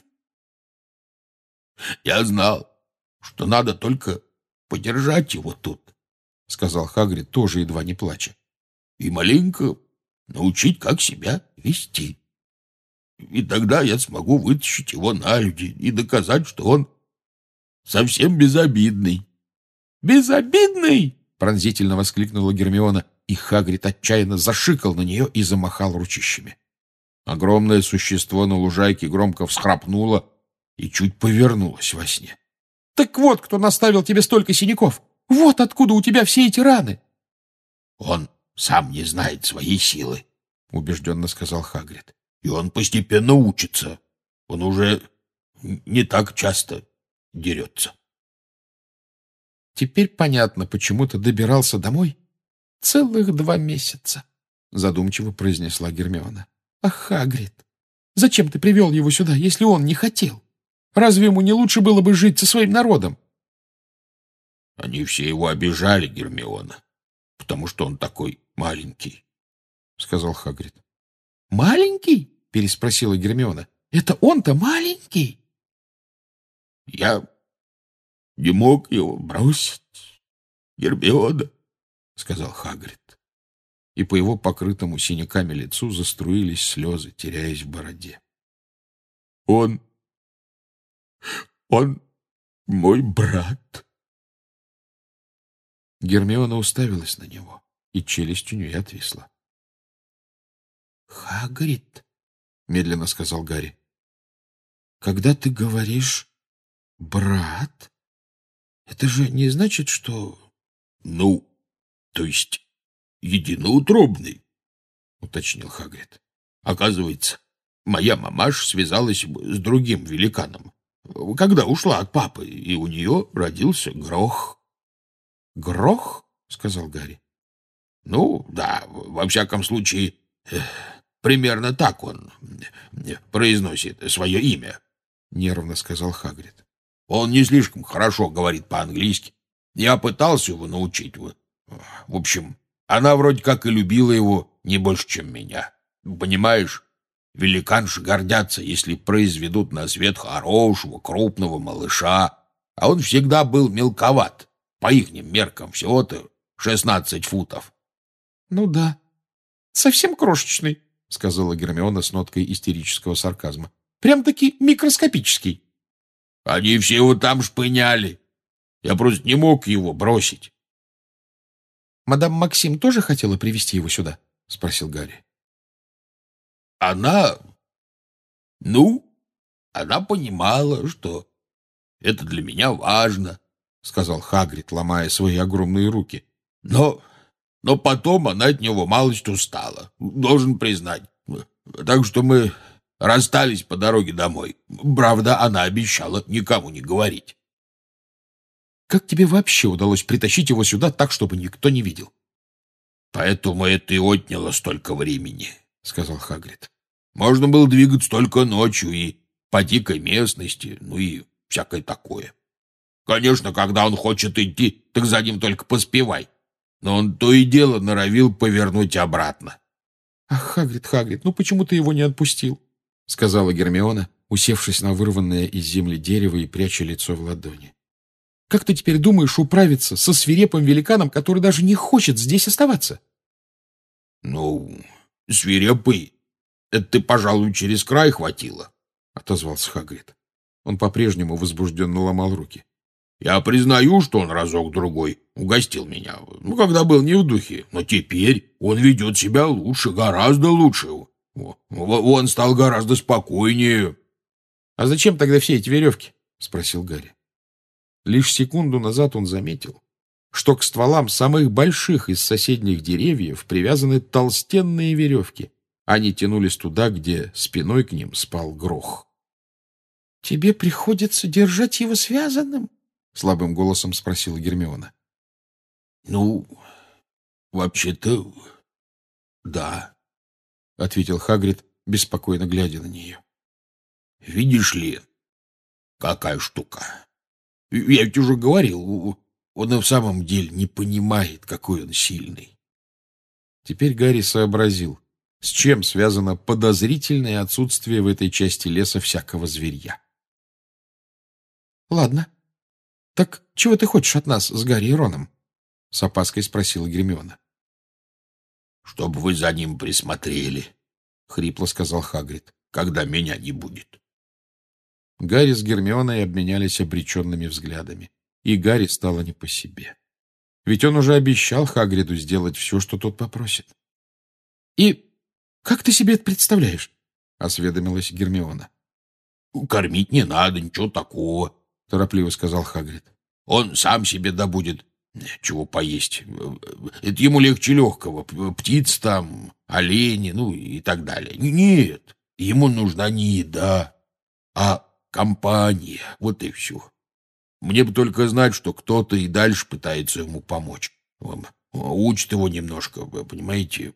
«Я знал, что надо только подержать его тут», — сказал Хагрид, тоже едва не плача, — «и маленько научить, как себя вести. И тогда я смогу вытащить его на люди и доказать, что он совсем безобидный». «Безобидный!» — пронзительно воскликнула Гермиона, и Хагрид отчаянно зашикал на нее и замахал ручищами. Огромное существо на лужайке громко всхрапнуло и чуть повернулось во сне. «Так вот, кто наставил тебе столько синяков! Вот откуда у тебя все эти раны!» «Он сам не знает своей силы», — убежденно сказал Хагрид. «И он постепенно учится. Он уже не так часто дерется». «Теперь понятно, почему ты добирался домой целых два месяца», — задумчиво произнесла Гермиона. «Ах, Хагрид, зачем ты привел его сюда, если он не хотел? Разве ему не лучше было бы жить со своим народом?» «Они все его обижали, Гермиона, потому что он такой маленький», — сказал Хагрид. «Маленький?» — переспросила Гермиона. «Это он-то маленький?» «Я не мог его бросить, Гермиона», — сказал Хагрид. И по его покрытому синяками лицу заструились слезы, теряясь в бороде. «Он... он мой брат». Гермиона уставилась на него, и челюсть у нее отвисла. «Хагрид», — медленно сказал Гарри, — «когда ты говоришь «брат», это же не значит, что...» «Ну, то есть единоутробный», — уточнил Хагрид. «Оказывается, моя мамаша связалась с другим великаном, когда ушла от папы, и у нее родился Грох». «Грох?» — сказал Гарри. «Ну, да, во всяком случае, примерно так он произносит свое имя», — нервно сказал Хагрид. «Он не слишком хорошо говорит по-английски. Я пытался его научить. В общем, она вроде как и любила его не больше, чем меня. Понимаешь, великанши гордятся, если произведут на свет хорошего, крупного малыша, а он всегда был мелковат. По ихним меркам всего-то шестнадцать футов». «Ну да, совсем крошечный», — сказала Гермиона с ноткой истерического сарказма. «Прям-таки микроскопический». «Они все его там шпыняли. Я просто не мог его бросить». «Мадам Максим тоже хотела привезти его сюда?» — спросил Гарри. «Она... ну, она понимала, что это для меня важно», — сказал Хагрид, ломая свои огромные руки. «Но... но потом она от него малость устала, должен признать. Так что мы расстались по дороге домой. Правда, она обещала никому не говорить». «Как тебе вообще удалось притащить его сюда так, чтобы никто не видел?» «Поэтому это и отняло столько времени», — сказал Хагрид. «Можно было двигаться только ночью и по дикой местности, ну и всякое такое. Конечно, когда он хочет идти, так за ним только поспевай. Но он то и дело норовил повернуть обратно». «Ах, Хагрид, Хагрид, ну почему ты его не отпустил?» — сказала Гермиона, усевшись на вырванное из земли дерево и пряча лицо в ладони. «Как ты теперь думаешь управиться со свирепым великаном, который даже не хочет здесь оставаться?» «Ну, свирепый, это ты, пожалуй, через край хватило», — отозвался Хагрид. Он по-прежнему возбужденно ломал руки. «Я признаю, что он разок-другой угостил меня, ну, когда был не в духе, но теперь он ведет себя лучше, гораздо лучше. Он стал гораздо спокойнее». «А зачем тогда все эти веревки?» — спросил Гарри. Лишь секунду назад он заметил, что к стволам самых больших из соседних деревьев привязаны толстенные веревки. Они тянулись туда, где спиной к ним спал Грох. «Тебе приходится держать его связанным?» — слабым голосом спросила Гермиона. «Ну, вообще-то, да», — ответил Хагрид, беспокойно глядя на нее. «Видишь ли, какая штука? Я ведь уже говорил, он и в самом деле не понимает, какой он сильный». Теперь Гарри сообразил, с чем связано подозрительное отсутствие в этой части леса всякого зверья. «Ладно. Так чего ты хочешь от нас с Гарри и Роном?» — с опаской спросила Гермиона. «Чтобы вы за ним присмотрели», — хрипло сказал Хагрид, — «когда меня не будет». Гарри с Гермионой обменялись обреченными взглядами, и Гарри стало не по себе. Ведь он уже обещал Хагриду сделать все, что тот попросит. — И как ты себе это представляешь? — осведомилась Гермиона. — Кормить не надо, ничего такого, — торопливо сказал Хагрид. — Он сам себе добудет чего поесть. Это ему легче легкого. Птиц там, олени, ну и так далее. Нет, ему нужна не еда, а компания. Вот и все. Мне бы только знать, что кто-то и дальше пытается ему помочь. Учит его немножко, вы понимаете?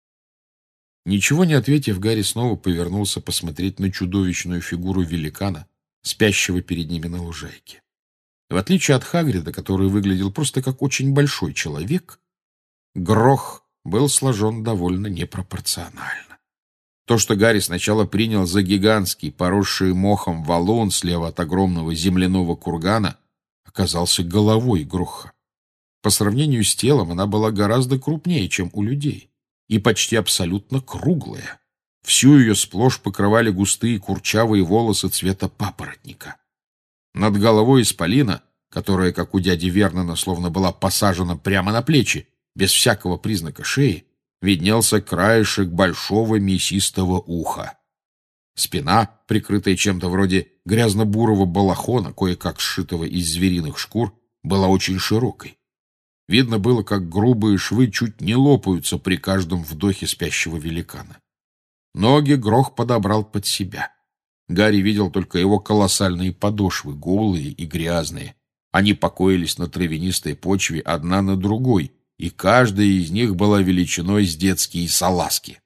Ничего не ответив, Гарри снова повернулся посмотреть на чудовищную фигуру великана, спящего перед ними на лужайке. В отличие от Хагрида, который выглядел просто как очень большой человек, Грох был сложен довольно непропорционально. То, что Гарри сначала принял за гигантский, поросший мохом валун слева от огромного земляного кургана, оказался головой Гроха. По сравнению с телом она была гораздо крупнее, чем у людей, и почти абсолютно круглая. Всю ее сплошь покрывали густые курчавые волосы цвета папоротника. Над головой исполина, которая, как у дяди Вернона, словно была посажена прямо на плечи, без всякого признака шеи, виднелся краешек большого мясистого уха. Спина, прикрытая чем-то вроде грязно-бурого балахона, кое-как сшитого из звериных шкур, была очень широкой. Видно было, как грубые швы чуть не лопаются при каждом вдохе спящего великана. Ноги Грох подобрал под себя. Гарри видел только его колоссальные подошвы, голые и грязные. Они покоились на травянистой почве одна на другой, и каждая из них была величиной с детские салазки.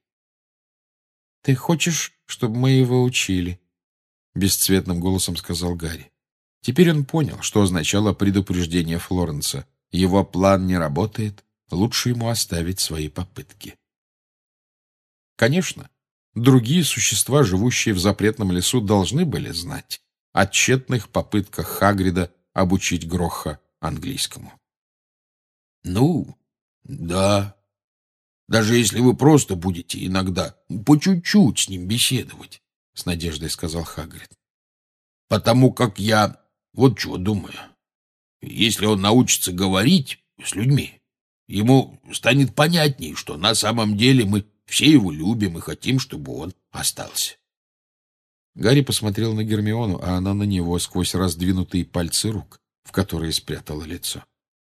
— Ты хочешь, чтобы мы его учили? — бесцветным голосом сказал Гарри. Теперь он понял, что означало предупреждение Флоренса. Его план не работает, лучше ему оставить свои попытки. Конечно, другие существа, живущие в запретном лесу, должны были знать о тщетных попытках Хагрида обучить Гроха английскому. — Ну, да. Даже если вы просто будете иногда по чуть-чуть с ним беседовать, — с надеждой сказал Хагрид. — Потому как я вот чего думаю. Если он научится говорить с людьми, ему станет понятней, что на самом деле мы все его любим и хотим, чтобы он остался. Гарри посмотрел на Гермиону, а она на него сквозь раздвинутые пальцы рук, в которые спрятала лицо.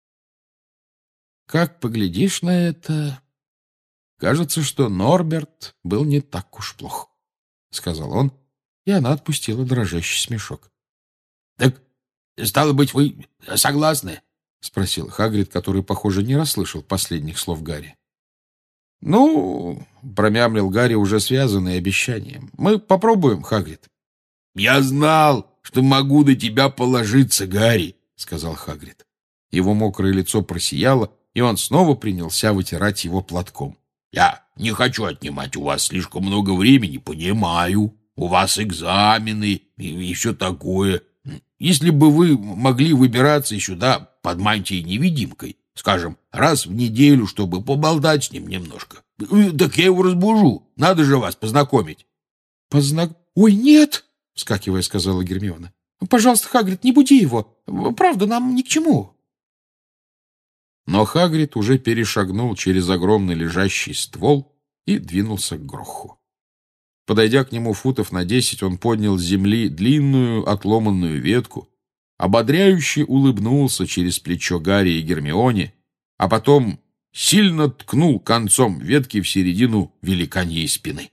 Как поглядишь на это, кажется, что Норберт был не так уж плох, — сказал он, и она отпустила дрожащий смешок. — Так, стало быть, вы согласны? — спросил Хагрид, который, похоже, не расслышал последних слов Гарри. — Ну, — промямлил Гарри, уже связанный обещанием. — Мы попробуем, Хагрид. — Я знал, что могу на тебя положиться, Гарри, — сказал Хагрид. Его мокрое лицо просияло, и он снова принялся вытирать его платком. — Я не хочу отнимать у вас слишком много времени, понимаю. У вас экзамены и, и все такое. Если бы вы могли выбираться сюда под мантией-невидимкой, скажем, раз в неделю, чтобы поболтать с ним немножко, так я его разбужу. Надо же вас познакомить. — Познак... — Ой, нет! — вскакивая, сказала Гермиона. — Пожалуйста, Хагрид, не буди его. Правда, нам ни к чему. Но Хагрид уже перешагнул через огромный лежащий ствол и двинулся к Гроху. Подойдя к нему футов на десять, он поднял с земли длинную отломанную ветку, ободряюще улыбнулся через плечо Гарри и Гермионе, а потом сильно ткнул концом ветки в середину великаньей спины.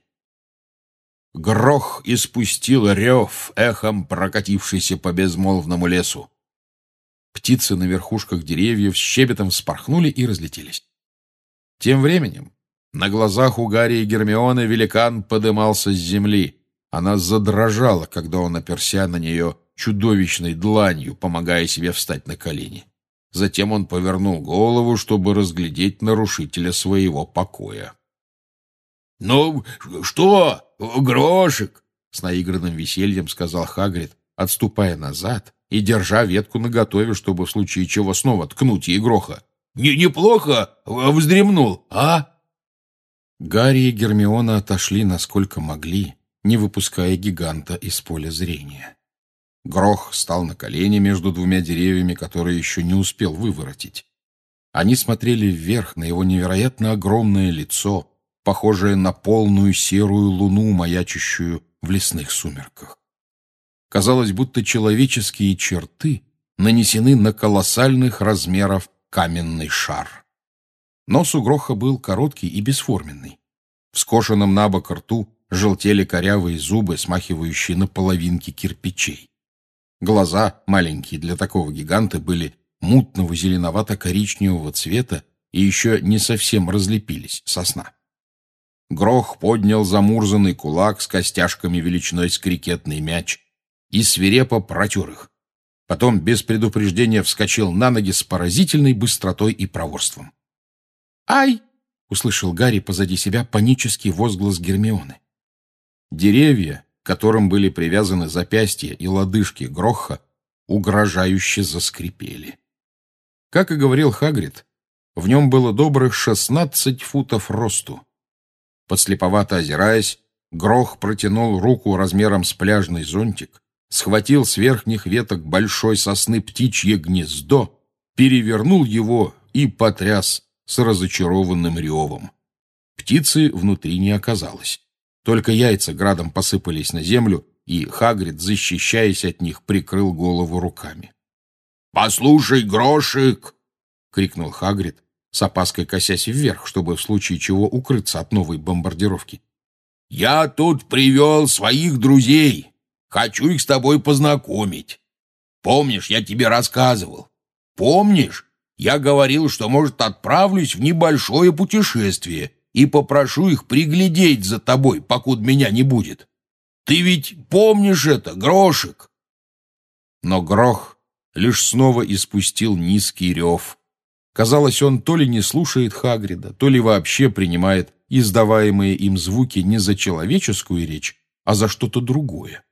Грох испустил рев, эхом прокатившийся по безмолвному лесу. Птицы на верхушках деревьев с щебетом вспорхнули и разлетелись. Тем временем на глазах у Гарри и Гермионы великан подымался с земли. Она задрожала, когда он оперся на нее чудовищной дланью, помогая себе встать на колени. Затем он повернул голову, чтобы разглядеть нарушителя своего покоя. — Ну, что, Грошек? — с наигранным весельем сказал Хагрид, отступая назад и держа ветку наготове, чтобы в случае чего снова ткнуть ей Гроха. — Неплохо вздремнул, а? Гарри и Гермиона отошли насколько могли, не выпуская гиганта из поля зрения. Грох стал на колени между двумя деревьями, которые еще не успел выворотить. Они смотрели вверх на его невероятно огромное лицо, похожее на полную серую луну, маячащую в лесных сумерках. Казалось, будто человеческие черты нанесены на колоссальных размеров каменный шар. Нос у Гроха был короткий и бесформенный. В скошенном набок рту желтели корявые зубы, смахивающие на половинки кирпичей. Глаза, маленькие для такого гиганта, были мутного зеленовато-коричневого цвета и еще не совсем разлепились со сна. Грох поднял замурзанный кулак с костяшками величиной с крикетный мяч и свирепо протер их. Потом без предупреждения вскочил на ноги с поразительной быстротой и проворством. «Ай!» — услышал Гарри позади себя панический возглас Гермионы. Деревья, к которым были привязаны запястья и лодыжки Гроха, угрожающе заскрипели. Как и говорил Хагрид, в нем было добрых шестнадцать футов росту. Подслеповато озираясь, Грох протянул руку размером с пляжный зонтик, схватил с верхних веток большой сосны птичье гнездо, перевернул его и потряс с разочарованным ревом. Птицы внутри не оказалось. Только яйца градом посыпались на землю, и Хагрид, защищаясь от них, прикрыл голову руками. «Послушай, Грошик!» — крикнул Хагрид, с опаской косясь вверх, чтобы в случае чего укрыться от новой бомбардировки. «Я тут привел своих друзей. Хочу их с тобой познакомить. Помнишь, я тебе рассказывал? Помнишь, я говорил, что, может, отправлюсь в небольшое путешествие и попрошу их приглядеть за тобой, покуда меня не будет? Ты ведь помнишь это, Грошик?» Но Грох лишь снова испустил низкий рев. Казалось, он то ли не слушает Хагрида, то ли вообще принимает издаваемые им звуки не за человеческую речь, а за что-то другое.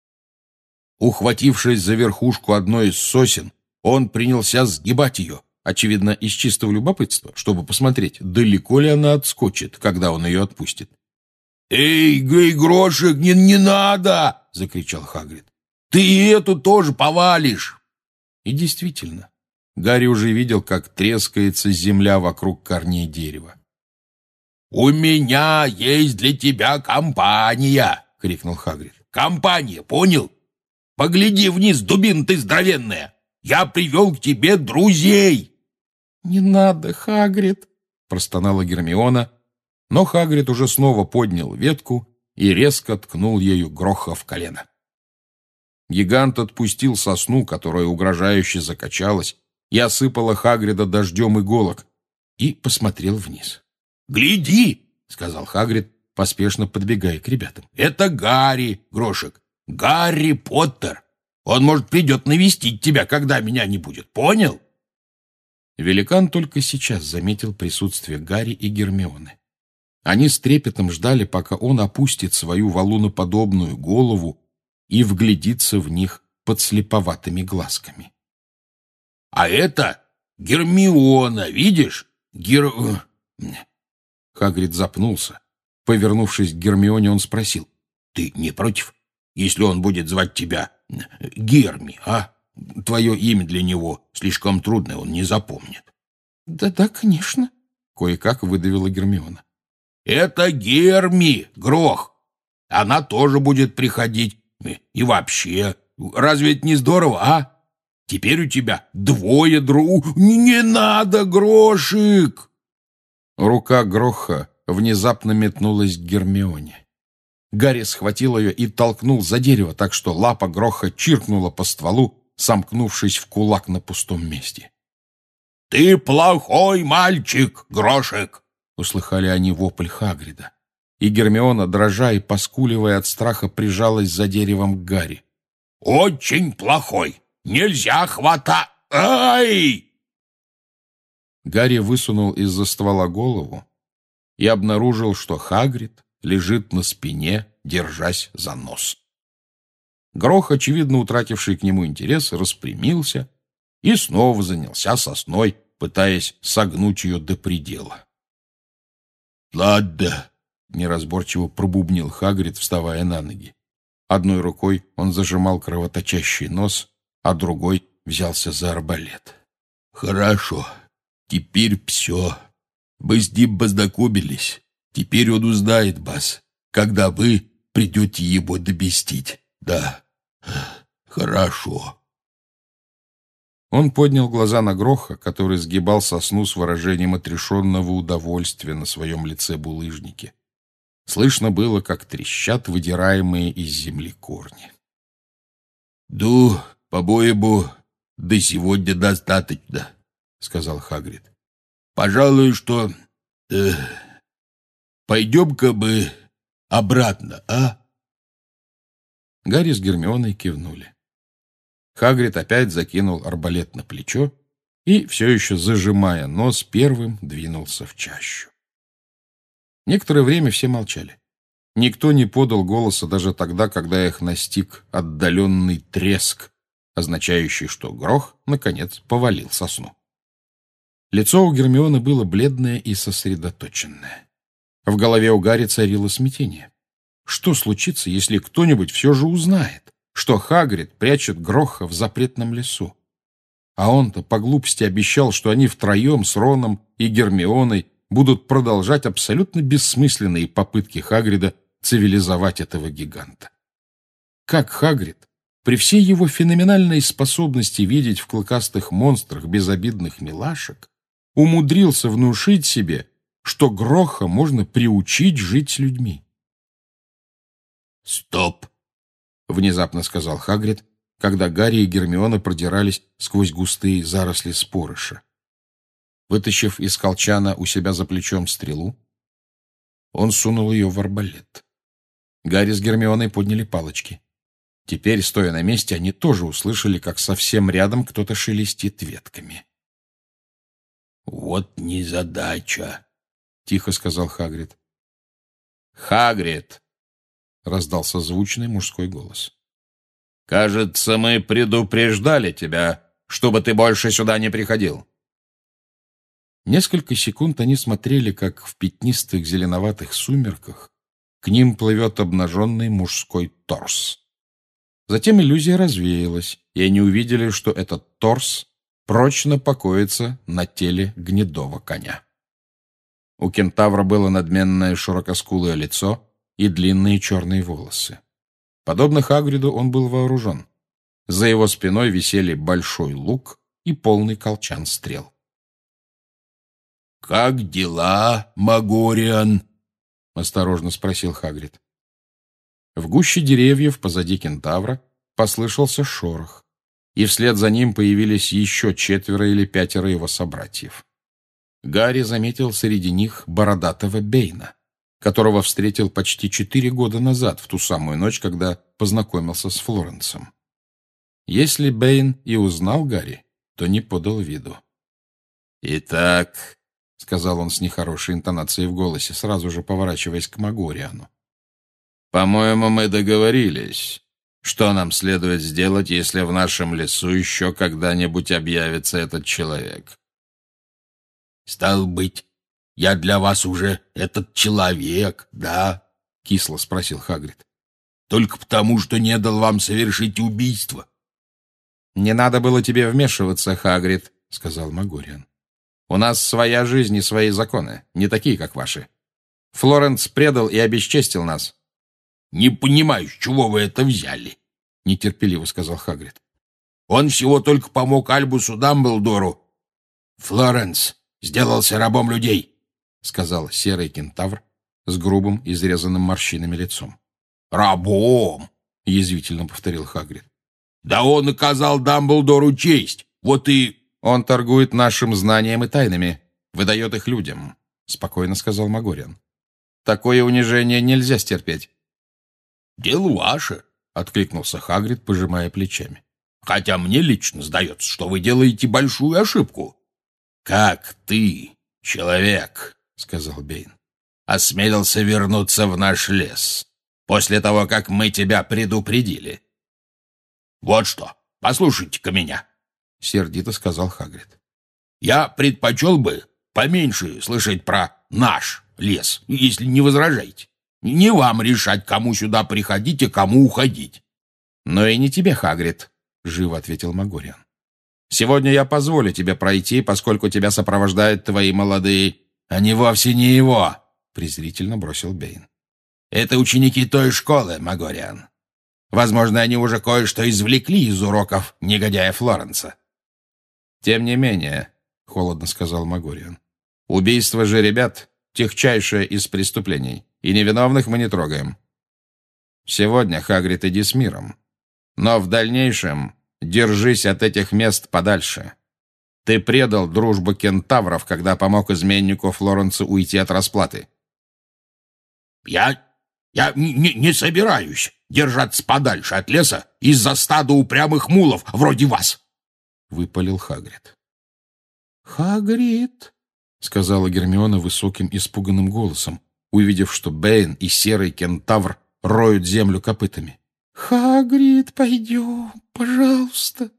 Ухватившись за верхушку одной из сосен, он принялся сгибать ее, очевидно, из чистого любопытства, чтобы посмотреть, далеко ли она отскочит, когда он ее отпустит. «Эй, Гей, Грошик, не, не надо!» — закричал Хагрид. «Ты эту тоже повалишь!» И действительно, Гарри уже видел, как трескается земля вокруг корней дерева. «У меня есть для тебя компания!» — крикнул Хагрид. «Компания, понял? Погляди вниз, дубина ты здоровенная! Я привел к тебе друзей!» «Не надо, Хагрид!» — простонала Гермиона, но Хагрид уже снова поднял ветку и резко ткнул ею Гроха в колено. Гигант отпустил сосну, которая угрожающе закачалась, и осыпала Хагрида дождем иголок, и посмотрел вниз. «Гляди!» — сказал Хагрид, поспешно подбегая к ребятам. «Это Гарри, Грошик, Гарри Поттер. Он, может, придет навестить тебя, когда меня не будет, понял?» Великан только сейчас заметил присутствие Гарри и Гермионы. Они с трепетом ждали, пока он опустит свою валуноподобную голову и вглядится в них подслеповатыми глазками. «А это Гермиона, видишь? Гер...» Хагрид запнулся. Повернувшись к Гермионе, он спросил: «Ты не против, если он будет звать тебя Герми, а? Твое имя для него слишком трудное, он не запомнит». «Да-да, конечно», — кое-как выдавила Гермиона. «Это Герми, Грох. Она тоже будет приходить. И вообще, разве это не здорово, а? Теперь у тебя двое друг... Не надо, Грошик!» Рука Гроха внезапно метнулась к Гермионе. Гарри схватил ее и толкнул за дерево, так что лапа Гроха чиркнула по стволу, сомкнувшись в кулак на пустом месте. «Ты плохой мальчик, Грошик!» — услыхали они вопль Хагрида. И Гермиона, дрожа и поскуливая от страха, прижалась за деревом к Гарри. «Очень плохой! Нельзя хватать! Ай!» Гарри высунул из-за ствола голову и обнаружил, что Хагрид лежит на спине, держась за нос. Грох, очевидно утративший к нему интерес, распрямился и снова занялся сосной, пытаясь согнуть ее до предела. «Ладно», — неразборчиво пробубнил Хагрид, вставая на ноги. Одной рукой он зажимал кровоточащий нос, а другой взялся за арбалет. «Хорошо. Теперь все. Вы с ним познакомились. Теперь он узнает вас, когда вы придете его доместить. Да, хорошо». Он поднял глаза на Гроха, который сгибал сосну с выражением отрешенного удовольствия на своем лице булыжники. Слышно было, как трещат выдираемые из земли корни. «Ду, по-моему, до сегодня достаточно», — сказал Хагрид. «Пожалуй, что... Э, пойдем-ка мы обратно, а?» Гарри с Гермионой кивнули. Хагрид опять закинул арбалет на плечо и, все еще зажимая нос, первым двинулся в чащу. Некоторое время все молчали. Никто не подал голоса даже тогда, когда их настиг отдаленный треск, означающий, что Грох, наконец, повалил сосну. Лицо у Гермионы было бледное и сосредоточенное. В голове у Гарри царило смятение. Что случится, если кто-нибудь все же узнает, что Хагрид прячет Гроха в запретном лесу? А он-то по глупости обещал, что они втроем с Роном и Гермионой будут продолжать абсолютно бессмысленные попытки Хагрида цивилизовать этого гиганта. Как Хагрид, при всей его феноменальной способности видеть в клыкастых монстрах безобидных милашек, умудрился внушить себе, что Гроха можно приучить жить с людьми? «Стоп!» — внезапно сказал Хагрид, когда Гарри и Гермиона продирались сквозь густые заросли спорыша. Вытащив из колчана у себя за плечом стрелу, он сунул ее в арбалет. Гарри с Гермионой подняли палочки. Теперь, стоя на месте, они тоже услышали, как совсем рядом кто-то шелестит ветками. «Вот незадача», — тихо сказал Хагрид. «Хагрид!» — раздался звучный мужской голос. «Кажется, мы предупреждали тебя, чтобы ты больше сюда не приходил». Несколько секунд они смотрели, как в пятнистых зеленоватых сумерках к ним плывет обнаженный мужской торс. Затем иллюзия развеялась, и они увидели, что этот торс прочно покоится на теле гнедого коня. У кентавра было надменное широкоскулое лицо и длинные черные волосы. Подобно Хагриду, он был вооружен. За его спиной висели большой лук и полный колчан стрел. «Как дела, Магориан?» — осторожно спросил Хагрид. В гуще деревьев позади кентавра послышался шорох, и вслед за ним появились еще четверо или пятеро его собратьев. Гарри заметил среди них бородатого Бэйна, которого встретил почти четыре года назад, в ту самую ночь, когда познакомился с Флоренсом. Если Бэйн и узнал Гарри, то не подал виду. «Итак», — сказал он с нехорошей интонацией в голосе, сразу же поворачиваясь к Магориану, «по-моему, мы договорились, что нам следует сделать, если в нашем лесу еще когда-нибудь объявится этот человек». «Стал быть, я для вас уже этот человек, да?» — кисло спросил Хагрид. «Только потому, что не дал вам совершить убийство». «Не надо было тебе вмешиваться, Хагрид», — сказал Магориан. «У нас своя жизнь и свои законы, не такие, как ваши. Флоренс предал и обесчестил нас». «Не понимаю, с чего вы это взяли», — нетерпеливо сказал Хагрид. «Он всего только помог Альбусу Дамблдору». «Флоренс сделался рабом людей», — сказал серый кентавр с грубым, изрезанным морщинами лицом. «Рабом», — язвительно повторил Хагрид. «Да он оказал Дамблдору честь, вот и...» «Он торгует нашим знанием и тайнами, выдает их людям», — спокойно сказал Магориан. «Такое унижение нельзя стерпеть». «Дело ваше», — откликнулся Хагрид, пожимая плечами. «Хотя мне лично сдается, что вы делаете большую ошибку». «Как ты, человек, — сказал Бэйн, — осмелился вернуться в наш лес после того, как мы тебя предупредили?» «Вот что, послушайте-ка меня», — сердито сказал Хагрид. «Я предпочел бы поменьше слышать про наш лес, если не возражаете. Не вам решать, кому сюда приходить и кому уходить. Но и не тебе, Хагрид, — живо ответил Магориан. Сегодня я позволю тебе пройти, поскольку тебя сопровождают твои молодые... Они вовсе не его, — презрительно бросил Бэйн. Это ученики той школы, Магориан. Возможно, они уже кое-что извлекли из уроков негодяя Флоренса. Тем не менее, — холодно сказал Магориан, — убийство же ребят — техчайшее из преступлений, и невиновных мы не трогаем. Сегодня, Хагрид, иди с миром. Но в дальнейшем держись от этих мест подальше. Ты предал дружбу кентавров, когда помог изменнику Флоренсу уйти от расплаты. Я... я не, не собираюсь держаться подальше от леса из-за стада упрямых мулов вроде вас, — выпалил Хагрид. «Хагрид», — сказала Гермиона высоким испуганным голосом, увидев, что Бэйн и серый кентавр роют землю копытами. «Хагрид, пойдем, пожалуйста».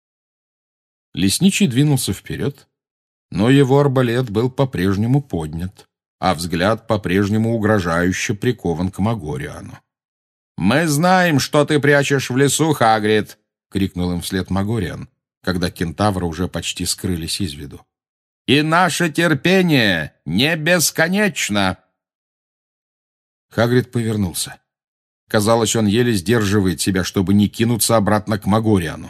Лесничий двинулся вперед, но его арбалет был по-прежнему поднят, а взгляд по-прежнему угрожающе прикован к Магориану. «Мы знаем, что ты прячешь в лесу, Хагрид!» — крикнул им вслед Магориан, когда кентавры уже почти скрылись из виду. «И наше терпение не бесконечно!» Хагрид повернулся. Казалось, он еле сдерживает себя, чтобы не кинуться обратно к Магориану.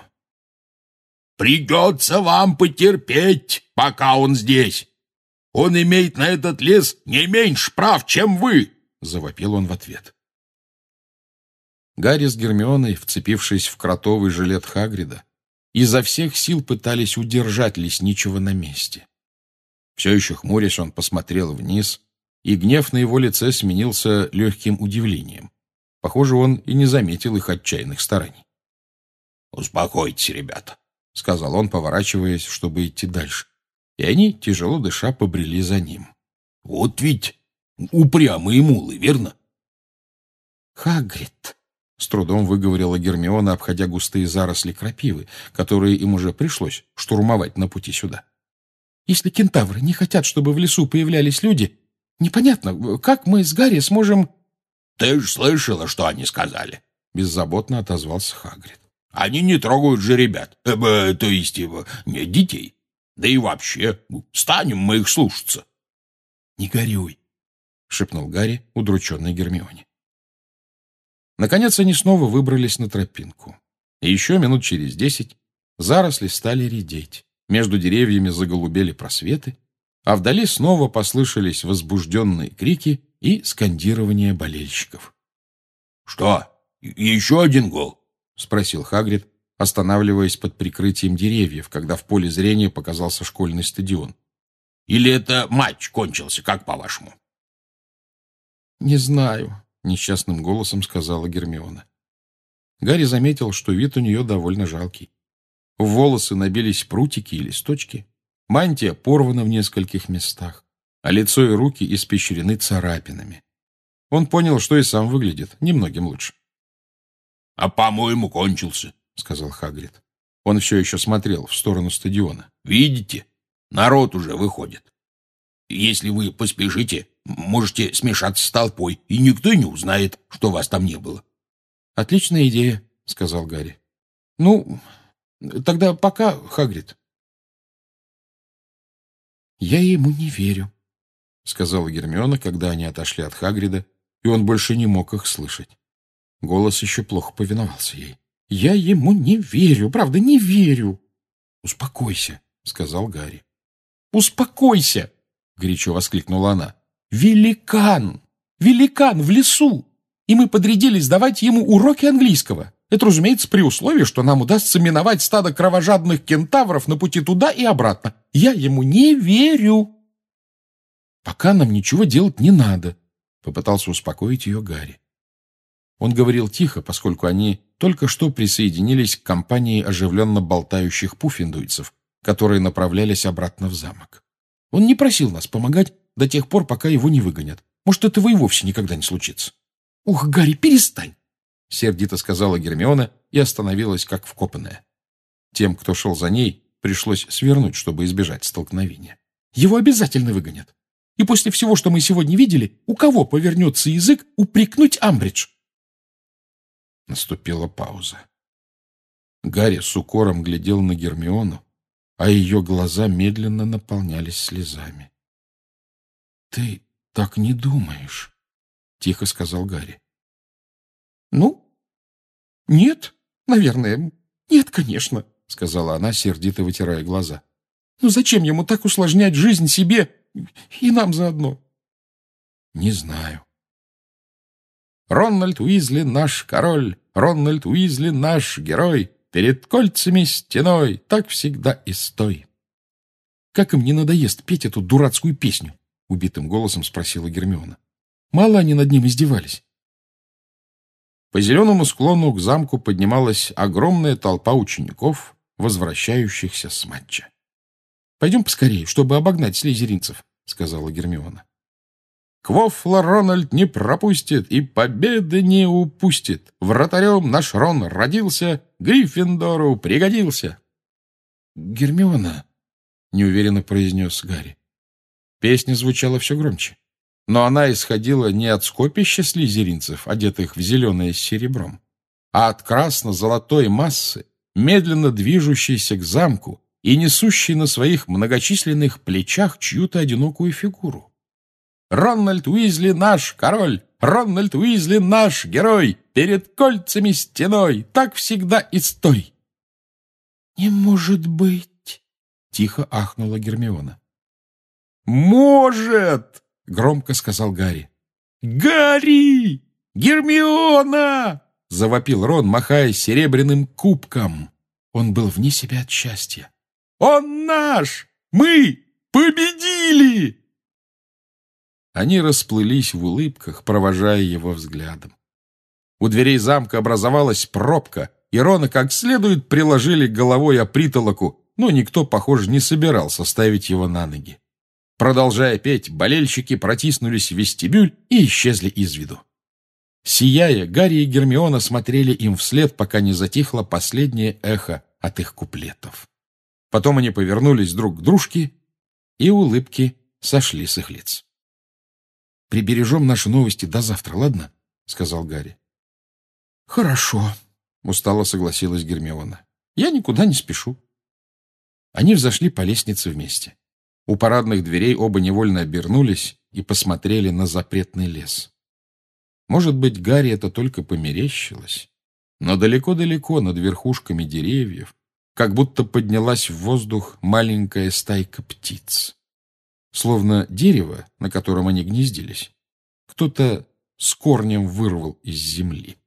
«Придется вам потерпеть, пока он здесь. Он имеет на этот лес не меньше прав, чем вы!» — завопил он в ответ. Гарри с Гермионой, вцепившись в кротовый жилет Хагрида, изо всех сил пытались удержать лесничего на месте. Все еще хмурясь, он посмотрел вниз, и гнев на его лице сменился легким удивлением. Похоже, он и не заметил их отчаянных стараний. «Успокойтесь, ребята», — сказал он, поворачиваясь, чтобы идти дальше. И они, тяжело дыша, побрели за ним. «Вот ведь упрямые мулы, верно?» «Хагрид», — с трудом выговорила Гермиона, обходя густые заросли крапивы, которые им уже пришлось штурмовать на пути сюда. «Если кентавры не хотят, чтобы в лесу появлялись люди, непонятно, как мы с Гарри сможем...» «Ты ж слышала, что они сказали?» — беззаботно отозвался Хагрид. «Они не трогают же ребят, э, э, то есть э, не детей. Да и вообще, станем мы их слушаться». «Не горюй», — шепнул Гарри удрученной Гермионе. Наконец они снова выбрались на тропинку. И еще минут через десять заросли стали редеть, между деревьями заголубели просветы, а вдали снова послышались возбужденные крики и скандирование болельщиков. «Что, еще один гол?» — спросил Хагрид, останавливаясь под прикрытием деревьев, когда в поле зрения показался школьный стадион. «Или это матч кончился, как по-вашему?» «Не знаю», — несчастным голосом сказала Гермиона. Гарри заметил, что вид у нее довольно жалкий. В волосы набились прутики и листочки, мантия порвана в нескольких местах, а лицо и руки испещрены царапинами. Он понял, что и сам выглядит немногим лучше. — А, по-моему, кончился, — сказал Хагрид. Он все еще смотрел в сторону стадиона. — Видите, народ уже выходит. Если вы поспешите, можете смешаться с толпой, и никто не узнает, что вас там не было. — Отличная идея, — сказал Гарри. — Ну, тогда пока, Хагрид. — Я ему не верю, — сказала Гермиона, когда они отошли от Хагрида, и он больше не мог их слышать. Голос еще плохо повиновался ей. — Я ему не верю, правда, не верю. — Успокойся, — сказал Гарри. — Успокойся! — горячо воскликнула она. — Великан! Великан в лесу! И мы подрядились давать ему уроки английского. Это, разумеется, при условии, что нам удастся миновать стадо кровожадных кентавров на пути туда и обратно. Я ему не верю. — Пока нам ничего делать не надо, — попытался успокоить ее Гарри. Он говорил тихо, поскольку они только что присоединились к компании оживленно болтающих пуффендуйцев, которые направлялись обратно в замок. Он не просил нас помогать до тех пор, пока его не выгонят. Может, этого и вовсе никогда не случится. — Ух, Гарри, перестань! — сердито сказала Гермиона и остановилась, как вкопанная. Тем, кто шел за ней, пришлось свернуть, чтобы избежать столкновения. — Его обязательно выгонят. И после всего, что мы сегодня видели, у кого повернется язык упрекнуть Амбридж?» Наступила пауза. Гарри с укором глядел на Гермиону, а ее глаза медленно наполнялись слезами. «Ты так не думаешь?» — тихо сказал Гарри. «Ну, нет, наверное. Нет, конечно», — сказала она, сердито вытирая глаза. «Ну зачем ему так усложнять жизнь себе и нам заодно?» «Не знаю». «Рональд Уизли наш король, Рональд Уизли наш герой, перед кольцами стеной, так всегда и стой». «Как им не надоест петь эту дурацкую песню?» — убитым голосом спросила Гермиона. «Мало они над ним издевались». По зеленому склону к замку поднималась огромная толпа учеников, возвращающихся с матча. «Пойдем поскорее, чтобы обогнать слизеринцев», — сказала Гермиона. «Квофла Рональд не пропустит и победы не упустит. Вратарем наш Рон родился, Гриффиндору пригодился». «Гермиона», — неуверенно произнес Гарри. Песня звучала все громче, но она исходила не от скопища слизеринцев, одетых в зеленое с серебром, а от красно-золотой массы, медленно движущейся к замку и несущей на своих многочисленных плечах чью-то одинокую фигуру. «Рональд Уизли наш король, Рональд Уизли наш герой, перед кольцами стеной, так всегда и стой!» «Не может быть!» — тихо ахнула Гермиона. «Может!» — громко сказал Гарри. «Гарри! Гермиона!» — завопил Рон, махая серебряным кубком. Он был вне себя от счастья. «Он наш! Мы победили!» Они расплылись в улыбках, провожая его взглядом. У дверей замка образовалась пробка, и Рона как следует приложили головой о притолоку, но никто, похоже, не собирался ставить его на ноги. Продолжая петь, болельщики протиснулись в вестибюль и исчезли из виду. Сияя, Гарри и Гермиона смотрели им вслед, пока не затихло последнее эхо от их куплетов. Потом они повернулись друг к дружке, и улыбки сошли с их лиц. «Прибережем наши новости до завтра, ладно?» — сказал Гарри. «Хорошо», — устало согласилась Гермиона. «Я никуда не спешу». Они взошли по лестнице вместе. У парадных дверей оба невольно обернулись и посмотрели на запретный лес. Может быть, Гарри это только померещилось, но далеко-далеко над верхушками деревьев как будто поднялась в воздух маленькая стайка птиц. Словно дерево, на котором они гнездились, кто-то с корнем вырвал из земли.